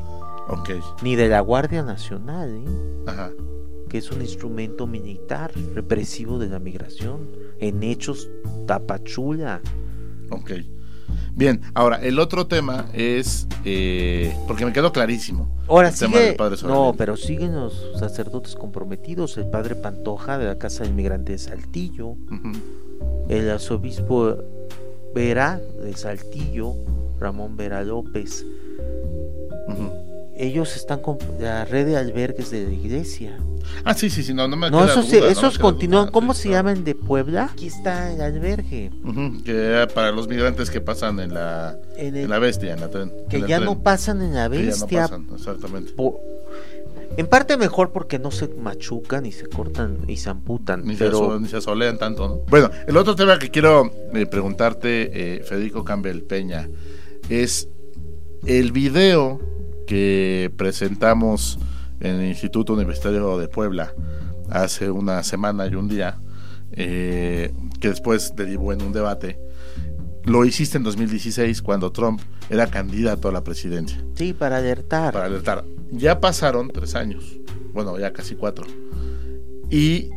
Okay. Ni de la Guardia Nacional, ¿eh? Ajá. Que es un instrumento militar represivo de la migración, en hechos tapachula. Ok. Bien, ahora, el otro tema es, eh, porque me quedó clarísimo. Ahora el tema del sigue, padre no, Sobrevivente. pero siguen los sacerdotes comprometidos, el padre Pantoja de la Casa del Migrante de Saltillo, Uh-huh. el arzobispo Vera de Saltillo, Ramón Vera López. Uh-huh. Ellos están con la red de albergues de la iglesia. Ah, sí, sí, sí, no, no me No, queda esos, duda, no me esos queda continúan. duda, ¿Cómo sí, se claro. llaman de Puebla? Aquí está el albergue. Uh-huh. Que era para los migrantes que pasan en la, En el- en la bestia, en la tren. Que en el ya tren. no pasan en la Que ya no bestia. pasan, exactamente. Po- en parte mejor porque no se machucan ni se cortan y se amputan. Ni, se, pero aso- ni se asolean tanto, ¿no? Bueno, el otro tema que quiero eh, preguntarte, eh, Federico Campbell Peña, es el video que presentamos en el Instituto Universitario de Puebla hace una semana y un día, eh, que después derivó en un debate. Lo hiciste en dos mil dieciséis cuando Trump era candidato a la presidencia. sí, para alertar. Para alertar. Ya pasaron tres años, bueno, ya casi cuatro. Y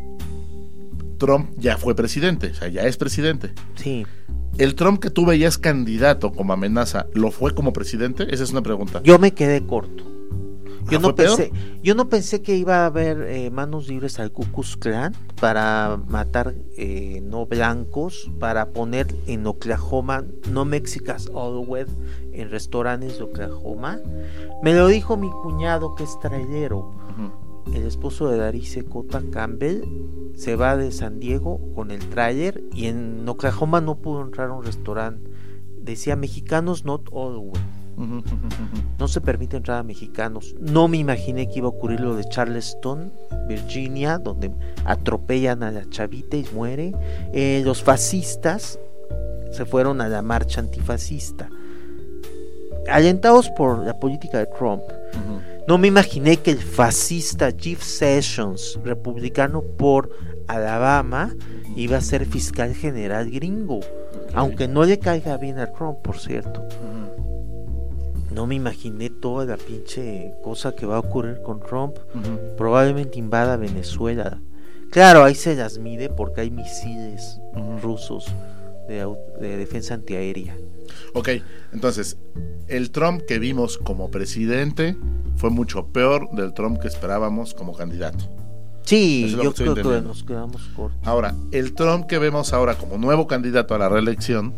Trump ya fue presidente, o sea, ya es presidente. Sí. ¿El Trump que tú veías candidato como amenaza, lo fue como presidente? Esa es una pregunta. Yo me quedé corto. Yo Ah, no ¿fue peor? pensé, yo no pensé que iba a haber eh, manos libres al Ku Klux Klan para matar eh, no blancos, para poner en Oklahoma no Mexicans Always en restaurantes de Oklahoma. Me lo dijo mi cuñado que es trailero. Ujú. El esposo de Darice Cota Campbell se va de San Diego con el tráiler y en Oklahoma no pudo entrar a un restaurante. Decía mexicanos not always. Ujú, ujú, ujú. No se permite entrar a mexicanos. No me imaginé que iba a ocurrir lo de Charleston, Virginia, donde atropellan a la chavita y muere. Eh, los fascistas se fueron a la marcha antifascista. Alentados por la política de Trump, Ujú. no me imaginé que el fascista Jeff Sessions, republicano por Alabama, iba a ser fiscal general gringo. Aunque no le caiga bien a Trump, por cierto. Ujú. No me imaginé toda la pinche cosa que va a ocurrir con Trump. Ujú. Probablemente invada Venezuela. Claro, ahí se las mide porque hay misiles Ujú. rusos de, au- de defensa antiaérea. Ok, entonces, el Trump que vimos como presidente fue mucho peor del Trump que esperábamos como candidato. Sí, Eso es lo yo que estoy creo que entendiendo. nos quedamos cortos. Ahora, el Trump que vemos ahora como nuevo candidato a la reelección,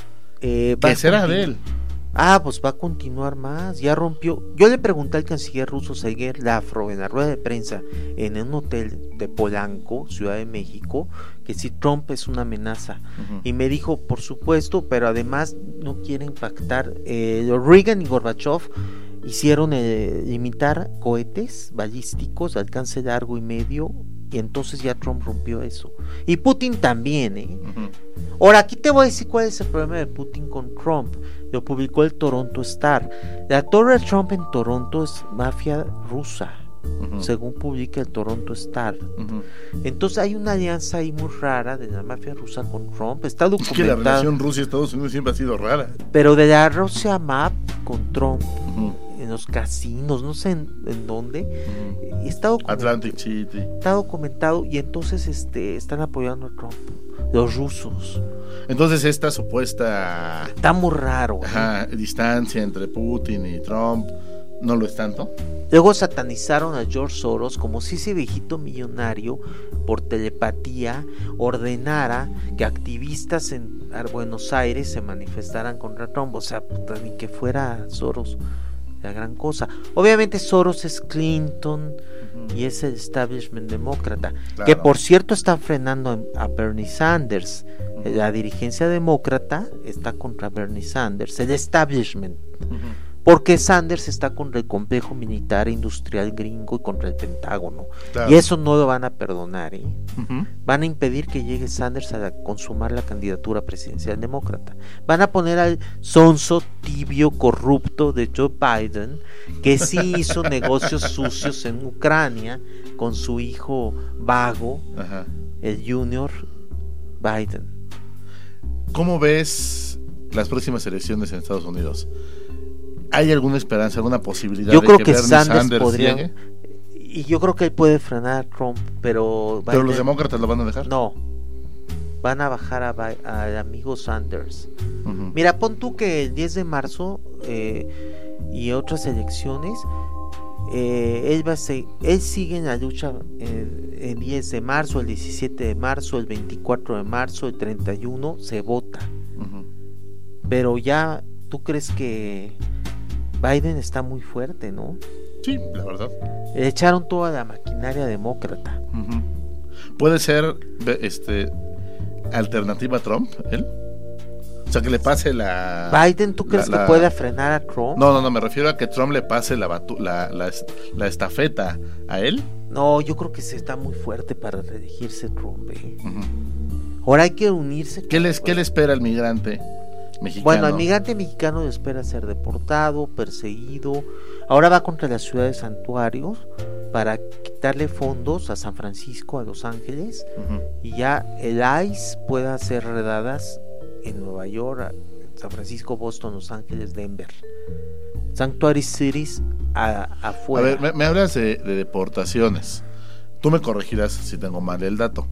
Eh, va ¿qué a será continu- de él? Ah, pues va a continuar más. Ya rompió. Yo le pregunté al canciller ruso Sergei Lavrov en la rueda de prensa en un hotel de Polanco, Ciudad de México, que si Trump es una amenaza. Ujú. Y me dijo, por supuesto, pero además no quieren pactar. Eh, Reagan y Gorbachev hicieron eh, limitar cohetes balísticos de alcance largo y medio, y entonces ya Trump rompió eso. Y Putin también, ¿eh? Ujú. Ahora, aquí te voy a decir cuál es el problema de Putin con Trump. Lo publicó el Toronto Star. La torre de Trump en Toronto es mafia rusa, Ujú. según publica el Toronto Star. Ujú. Entonces hay una alianza ahí muy rara de la mafia rusa con Trump. Está Es que la documentado. relación Rusia-Estados Unidos siempre ha sido rara. Pero de la Rusia Map con Trump Ujú. en los casinos, no sé en, en dónde. Ujú. Está documentado. Atlantic City. Está documentado y entonces este están apoyando a Trump. Los rusos. Entonces esta supuesta Está muy raro. ¿eh? ajá, distancia entre Putin y Trump no lo es tanto. Luego satanizaron a George Soros como si ese viejito millonario por telepatía ordenara que activistas en Buenos Aires se manifestaran contra Trump. O sea, puta, ni que fuera Soros la gran cosa. Obviamente Soros es Clinton y es el establishment demócrata, Claro. que por cierto están frenando a Bernie Sanders. La dirigencia demócrata está contra Bernie Sanders, el establishment. Ujú. Porque Sanders está contra el complejo militar e industrial gringo y contra el Pentágono. Claro. Y eso no lo van a perdonar, ¿eh? Ujú. Van a impedir que llegue Sanders a la- consumar la candidatura presidencial demócrata. Van a poner al sonso, tibio, corrupto de Joe Biden, que sí hizo negocios sucios en Ucrania con su hijo vago, Ajá. el Junior Biden. ¿Cómo ves las próximas elecciones en Estados Unidos? ¿Hay alguna esperanza, alguna posibilidad yo de creo que, que Bernie Sanders, Sanders podría, llegue? Y yo creo que él puede frenar a Trump, pero... ¿Pero Biden, los demócratas lo van a dejar? No, van a bajar a Bi- al amigo Sanders. Uh-huh. Mira, pon tú que el diez de marzo eh, y otras elecciones, eh, él, va a se- él sigue en la lucha eh, el diez de marzo, el diecisiete de marzo, el veinticuatro de marzo, el treinta y uno, se vota. Uh-huh. Pero ya, ¿tú crees que Biden está muy fuerte, no? Sí, la verdad. Le echaron toda la maquinaria demócrata. Uh-huh. ¿Puede ser este alternativa a Trump, él? O sea, que le pase la... Biden, ¿tú crees la, la... que pueda frenar a Trump? No, no, no, me refiero a que Trump le pase la, batu... la, la, la estafeta a él. No, yo creo que se está muy fuerte para reelegirse Trump, ¿eh? Uh-huh. Ahora hay que unirse. ¿Qué, les, ¿Qué le espera al migrante mexicano? Bueno, al migrante mexicano le espera ser deportado, perseguido. Ahora va contra las ciudades santuarios para quitarle fondos a San Francisco, a Los Ángeles, uh-huh. y ya el I C E pueda hacer redadas en Nueva York, San Francisco, Boston, Los Ángeles, Denver. Sanctuary Cities a, afuera. A ver, me, me hablas de, de deportaciones. Tú me corregirás si tengo mal el dato.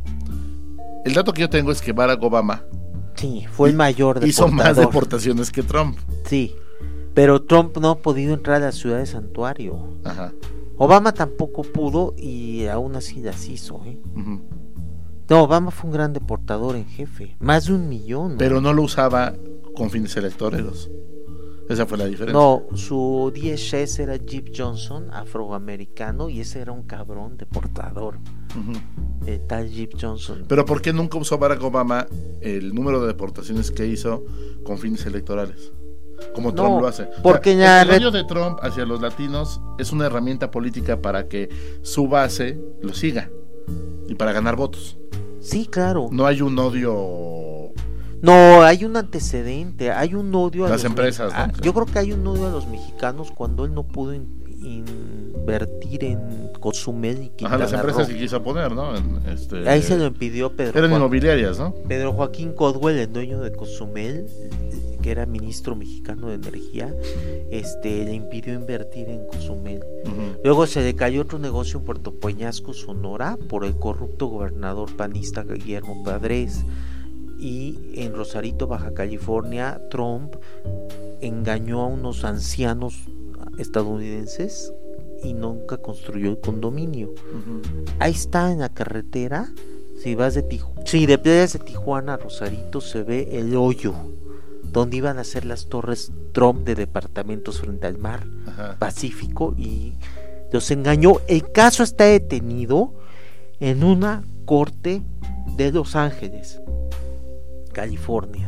El dato que yo tengo es que Barack Obama sí, fue el mayor deportador. Hizo más deportaciones que Trump. Sí, pero Trump no ha podido entrar a la ciudad de santuario. Ajá. Obama tampoco pudo y aún así las hizo, ¿eh? Uh-huh. No, Obama fue un gran deportador en jefe, más de un millón, ¿no? Pero no lo usaba con fines electoreros. Esa fue la diferencia. No, su D H S era Jeep Johnson, afroamericano, y ese era un cabrón deportador. Uh-huh. El tal Jeep Johnson. Pero ¿por qué nunca usó Barack Obama el número de deportaciones que hizo con fines electorales? Como no, Trump lo hace. Porque o sea, el red... odio de Trump hacia los latinos es una herramienta política para que su base lo siga y para ganar votos. Sí, claro. No hay un odio. No, hay un antecedente, hay un odio a las los empresas. me... ah, ¿no? Yo creo que hay un odio a los mexicanos cuando él no pudo in... invertir en Cozumel y Quintana Ajá, las empresas Roo. que quiso poner, ¿no? En, este, Ahí se lo impidió Pedro. Eran Joaquín, inmobiliarias, ¿no? Pedro Joaquín Codwell, el dueño de Cozumel, que era ministro mexicano de energía, este, le impidió invertir en Cozumel. Uh-huh. Luego se le cayó otro negocio en Puerto Peñasco, Sonora, por el corrupto gobernador panista Guillermo Padres. Y en Rosarito, Baja California, Trump engañó a unos ancianos estadounidenses y nunca construyó el condominio. Uh-huh. Ahí está en la carretera. Si vas de Tijuana, sí, de playas de Tijuana a Rosarito se ve el hoyo donde iban a hacer las torres Trump de departamentos frente al mar. Ajá. Pacífico, y los engañó. El caso está detenido en una corte de Los Ángeles, California.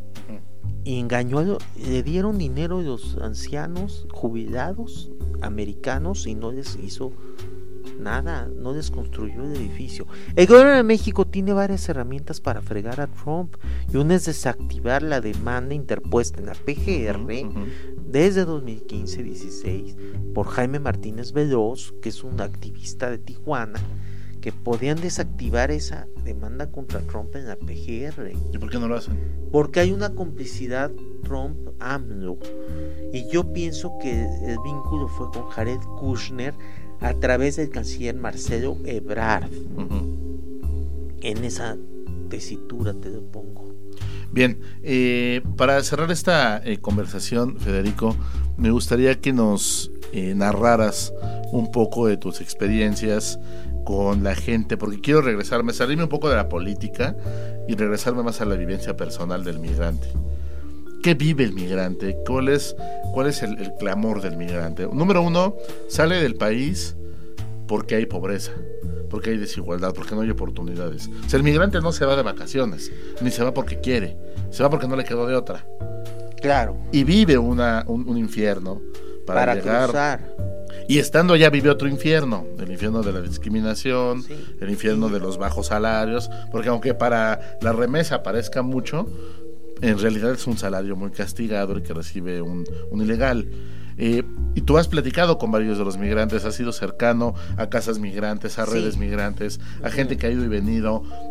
Y engañó a lo, le dieron dinero a los ancianos jubilados americanos y no les hizo nada, no les construyó el edificio. El gobierno de México tiene varias herramientas para fregar a Trump, y una es desactivar la demanda interpuesta en la P G R uh-huh, uh-huh. desde dos mil quince dieciséis por Jaime Martínez Veloz, que es un activista de Tijuana, que podían desactivar esa demanda contra Trump en la P G R. ¿Y por qué no lo hacen? Porque hay una complicidad Trump-AMLO, y yo pienso que el vínculo fue con Jared Kushner a través del canciller Marcelo Ebrard. Uh-huh. En esa tesitura te lo pongo. Bien, eh, para cerrar esta eh, conversación, Federico, me gustaría que nos eh, narraras un poco de tus experiencias con la gente, porque quiero regresarme, salirme un poco de la política y regresarme más a la vivencia personal del migrante. ¿Qué vive el migrante? ¿Cuál es, cuál es el, el clamor del migrante? Número uno, sale del país porque hay pobreza, porque hay desigualdad, porque no hay oportunidades. O sea, el migrante no se va de vacaciones, ni se va porque quiere, se va porque no le quedó de otra. Claro. Y vive una, un, un infierno para, para llegar. Cruzar. Y estando allá vive otro infierno, el infierno de la discriminación, sí. el infierno sí. de los bajos salarios, porque aunque para la remesa parezca mucho, en realidad es un salario muy castigado el que recibe un, un ilegal. Eh, y tú has platicado con varios de los migrantes, has sido cercano a casas migrantes, a redes sí. migrantes, a gente que ha ido y venido.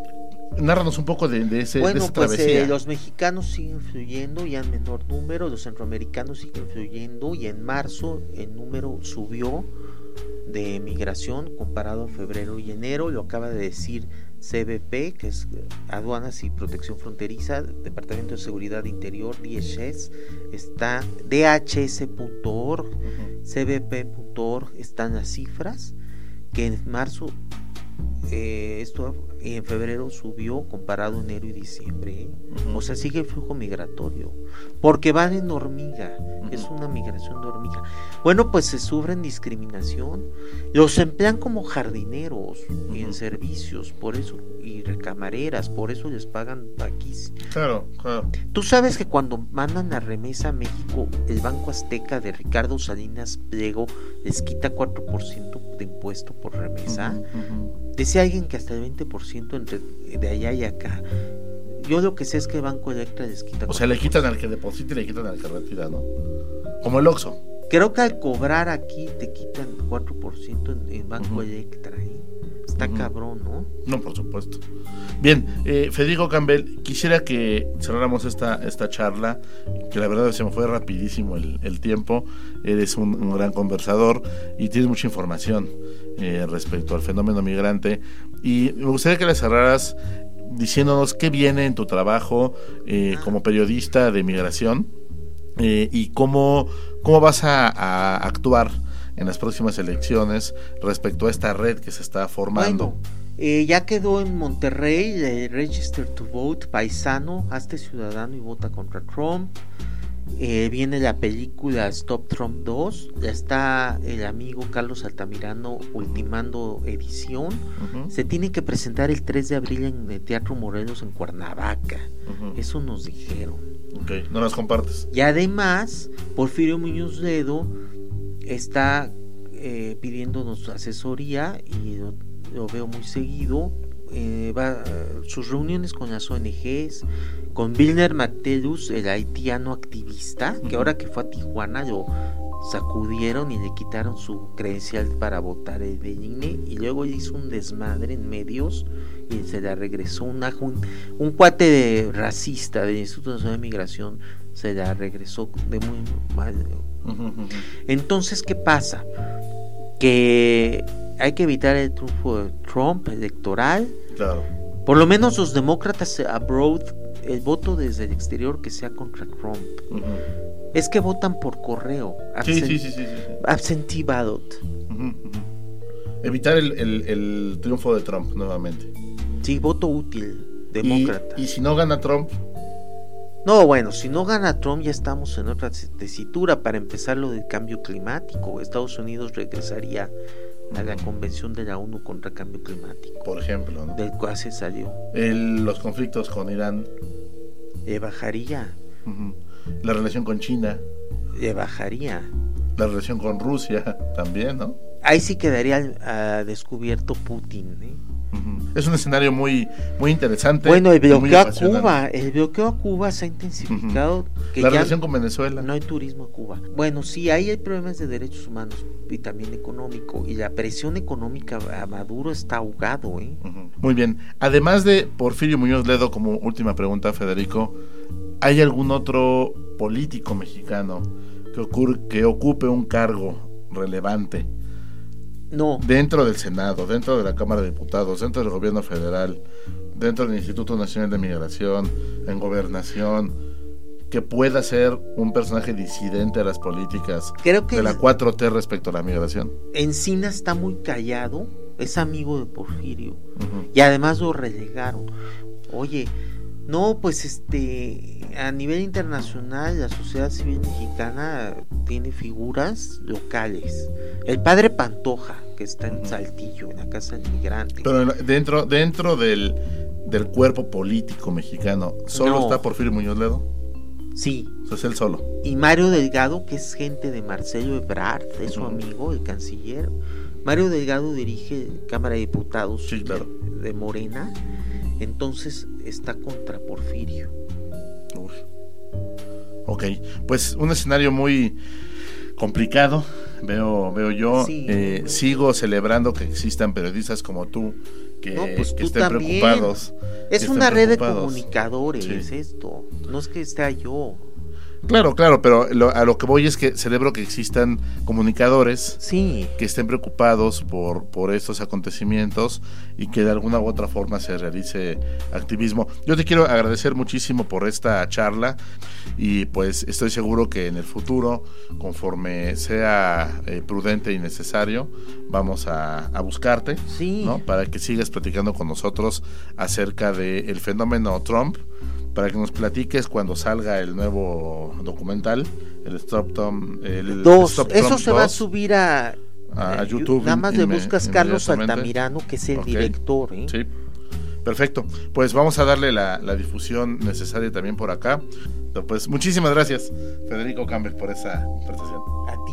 Narranos un poco de, de, ese, bueno, de esa pues travesía. Eh, los mexicanos siguen fluyendo ya en menor número, los centroamericanos siguen fluyendo y en marzo el número subió de migración comparado a febrero y enero, lo acaba de decir C B P, que es Aduanas y Protección Fronteriza, Departamento de Seguridad Interior, D H S, está D H S punto org, uh-huh. C B P punto org están las cifras, que en marzo eh, esto en febrero subió comparado a enero y diciembre, ¿eh? Uh-huh. O sea, sigue el flujo migratorio, porque van en hormiga, uh-huh. Es una migración de hormiga. Bueno, pues se sufren discriminación, los emplean como jardineros, uh-huh. En servicios, por eso, y recamareras, por eso les pagan aquí. Claro, claro. Tú sabes que cuando mandan la remesa a México, el Banco Azteca de Ricardo Salinas Pliego les quita cuatro por ciento de impuesto por remesa. Uh-huh, uh-huh. Decía alguien que hasta el veinte por ciento entre de allá y acá. Yo lo que sé es que Banco Electra les quita. O sea, le quitan al que deposita y le quitan al que retira, ¿no? Como el Oxxo. Creo que al cobrar aquí te quitan cuatro por ciento en, en Banco uh-huh. Electra, ¿eh? Está uh-huh. cabrón, ¿no? No, por supuesto. Bien, eh, Federico Campbell, quisiera que cerráramos esta, esta charla, que la verdad se me fue rapidísimo el, el tiempo. Eres un, un gran conversador y tienes mucha información eh, respecto al fenómeno migrante, y me gustaría que la cerraras diciéndonos qué viene en tu trabajo eh, ah. como periodista de migración eh, y cómo, cómo vas a, a actuar en las próximas elecciones respecto a esta red que se está formando. Bueno, eh, ya quedó en Monterrey el Register to Vote paisano, hazte ciudadano y vota contra Trump. Eh, viene la película Stop Trump dos, ya está el amigo Carlos Altamirano ultimando edición. Uh-huh. Se tiene que presentar el tres de abril en el Teatro Morelos en Cuernavaca. Uh-huh. Eso nos dijeron. Ok, no las compartes. Y además Porfirio Muñoz Ledo está eh, pidiéndonos asesoría y lo, lo veo muy seguido. Eh, va, sus reuniones con las O N Ges, con Vilner Matellus, el haitiano activista, que ahora que fue a Tijuana lo sacudieron y le quitaron su credencial para votar el I N E, y luego hizo un desmadre en medios y se la regresó una, un, un cuate de racista del Instituto Nacional de Migración, se la regresó de muy mal. Entonces, ¿qué pasa? Que hay que evitar el triunfo de Trump electoral. Claro. Por lo menos los demócratas abroad, el voto desde el exterior que sea contra Trump. Uh-huh. Es que votan por correo. Absent- sí, sí, sí, sí, sí. Absentee ballot. Uh-huh, uh-huh. Evitar el, el, el triunfo de Trump nuevamente. Sí, voto útil, demócrata. ¿Y, y si no gana Trump? No, bueno, si no gana Trump ya estamos en otra tesitura. Para empezar, lo del cambio climático. Estados Unidos regresaría a la Convención de la ONU contra el Cambio Climático, por ejemplo, ¿no? Del cual se salió. El, los conflictos con Irán. Le bajaría. Uh-huh. La relación con China. Le bajaría. La relación con Rusia también, ¿no? Ahí sí quedaría a descubierto Putin, ¿eh? Uh-huh. Es un escenario muy muy interesante. Bueno, el bloqueo a Cuba, el bloqueo a Cuba se ha intensificado. Uh-huh. Que la ya relación con Venezuela. No hay turismo a Cuba. Bueno, sí, ahí hay problemas de derechos humanos y también económico, y la presión económica a Maduro está ahogado, ¿eh? Uh-huh. Muy bien. Además de Porfirio Muñoz Ledo, como última pregunta, Federico, ¿hay algún otro político mexicano que, ocurre, que ocupe un cargo relevante? No. Dentro del Senado, dentro de la Cámara de Diputados, dentro del Gobierno Federal, dentro del Instituto Nacional de Migración, en Gobernación, que pueda ser un personaje disidente a las políticas Creo que de la cuatro T respecto a la migración. Encina está muy callado, es amigo de Porfirio, uh-huh. Y además lo relegaron. Oye, no, pues este, a nivel internacional la sociedad civil mexicana tiene figuras locales. El padre Pantoja, que está en Saltillo, en la Casa del Migrante. Pero dentro dentro del, del cuerpo político mexicano, ¿solo no. está Porfirio Muñoz Ledo? Sí. O sea, es él solo. Y Mario Delgado, que es gente de Marcelo Ebrard, es su uh-huh. amigo, el canciller. Mario Delgado dirige Cámara de Diputados sí, claro. de, de Morena. Entonces está contra Porfirio. Uf. Ok, pues un escenario muy complicado, veo veo yo. Sí, eh, no. Sigo celebrando que existan periodistas como tú que, no, pues que tú estén también. preocupados. Es que una estén red de preocupados. comunicadores, Sí. esto. No es que esté yo. Claro, claro, pero lo, a lo que voy es que celebro que existan comunicadores sí. que estén preocupados por, por estos acontecimientos y que de alguna u otra forma se realice activismo. Yo te quiero agradecer muchísimo por esta charla y pues estoy seguro que en el futuro, conforme sea eh, prudente y necesario, vamos a, a buscarte, sí. ¿no? Para que sigas platicando con nosotros acerca del fenómeno Trump, para que nos platiques cuando salga el nuevo documental, el Stop Trump, el dos. Stop Eso Trump se va a dos, subir a, a, a YouTube. Nada más le inme- buscas Carlos inmediatamente. Altamirano, que es el Okay. director. ¿eh? Sí, perfecto. Pues vamos a darle la, la difusión necesaria también por acá. Pues muchísimas gracias, Federico Campbell, por esa presentación. A ti.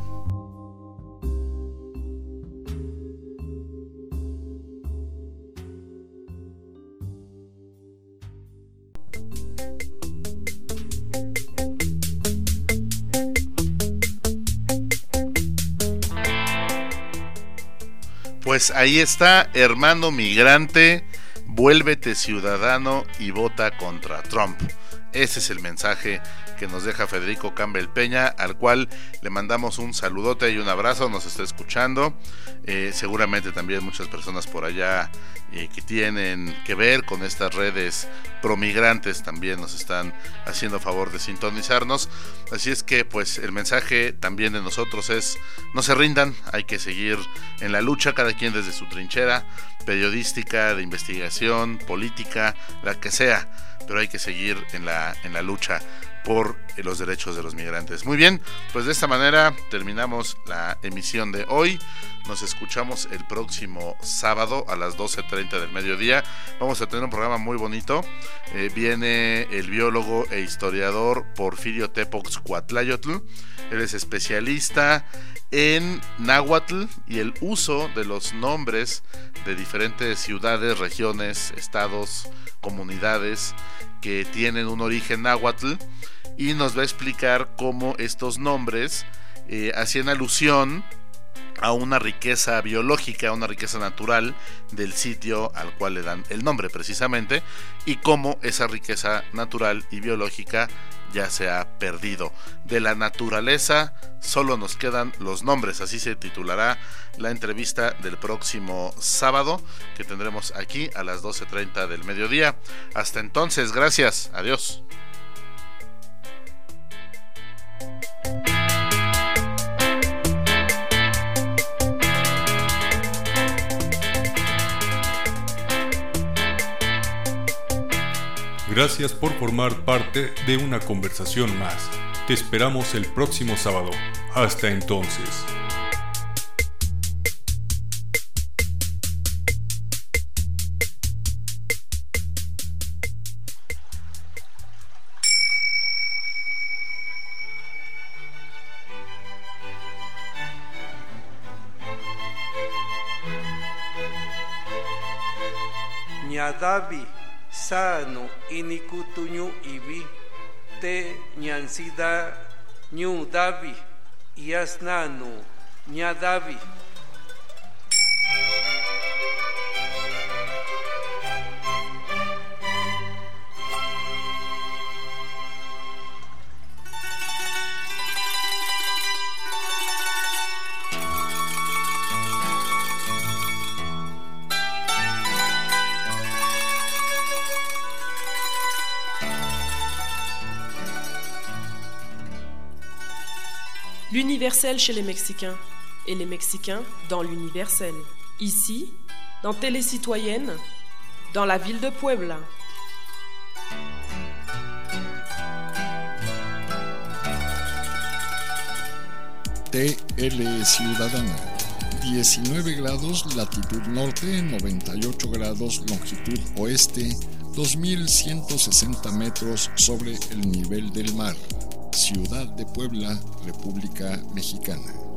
Pues ahí está, hermano migrante, vuélvete ciudadano y vota contra Trump. Ese es el mensaje que nos deja Federico Campbell Peña, al cual le mandamos un saludote y un abrazo, nos está escuchando. Eh, seguramente también muchas personas por allá eh, que tienen que ver con estas redes promigrantes también nos están haciendo favor de sintonizarnos. Así es que pues el mensaje también de nosotros es: no se rindan, hay que seguir en la lucha, cada quien desde su trinchera periodística, de investigación, política, la que sea, pero hay que seguir en la, en la lucha por los derechos de los migrantes. Muy bien, pues de esta manera terminamos la emisión de hoy. Nos escuchamos el próximo sábado a las doce treinta del mediodía. Vamos a tener un programa muy bonito. Eh, viene el biólogo e historiador Porfirio Tepox Cuatlayotl. Él es especialista en náhuatl y el uso de los nombres de diferentes ciudades, regiones, estados, comunidades que tienen un origen náhuatl, y nos va a explicar cómo estos nombres eh, hacían alusión a una riqueza biológica, a una riqueza natural del sitio al cual le dan el nombre precisamente, y cómo esa riqueza natural y biológica ya se ha perdido. De la naturaleza solo nos quedan los nombres. Así se titulará la entrevista del próximo sábado, que tendremos aquí a las doce treinta del mediodía. Hasta entonces, gracias, adiós. Gracias por formar parte de una conversación más. Te esperamos el próximo sábado. Hasta entonces. Ñadavi sano inikutuñu ibi te ñansida ñu davi yasnanu ñadavi. L'universel chez les Mexicains et les Mexicains dans l'universel. Ici, dans Télécitoyenne, dans la ville de Puebla. T L Ciudadana, diecinueve grados latitud norte, noventa y ocho grados longitud oeste, dos mil ciento sesenta metros sobre el nivel del mar. Ciudad de Puebla, República Mexicana.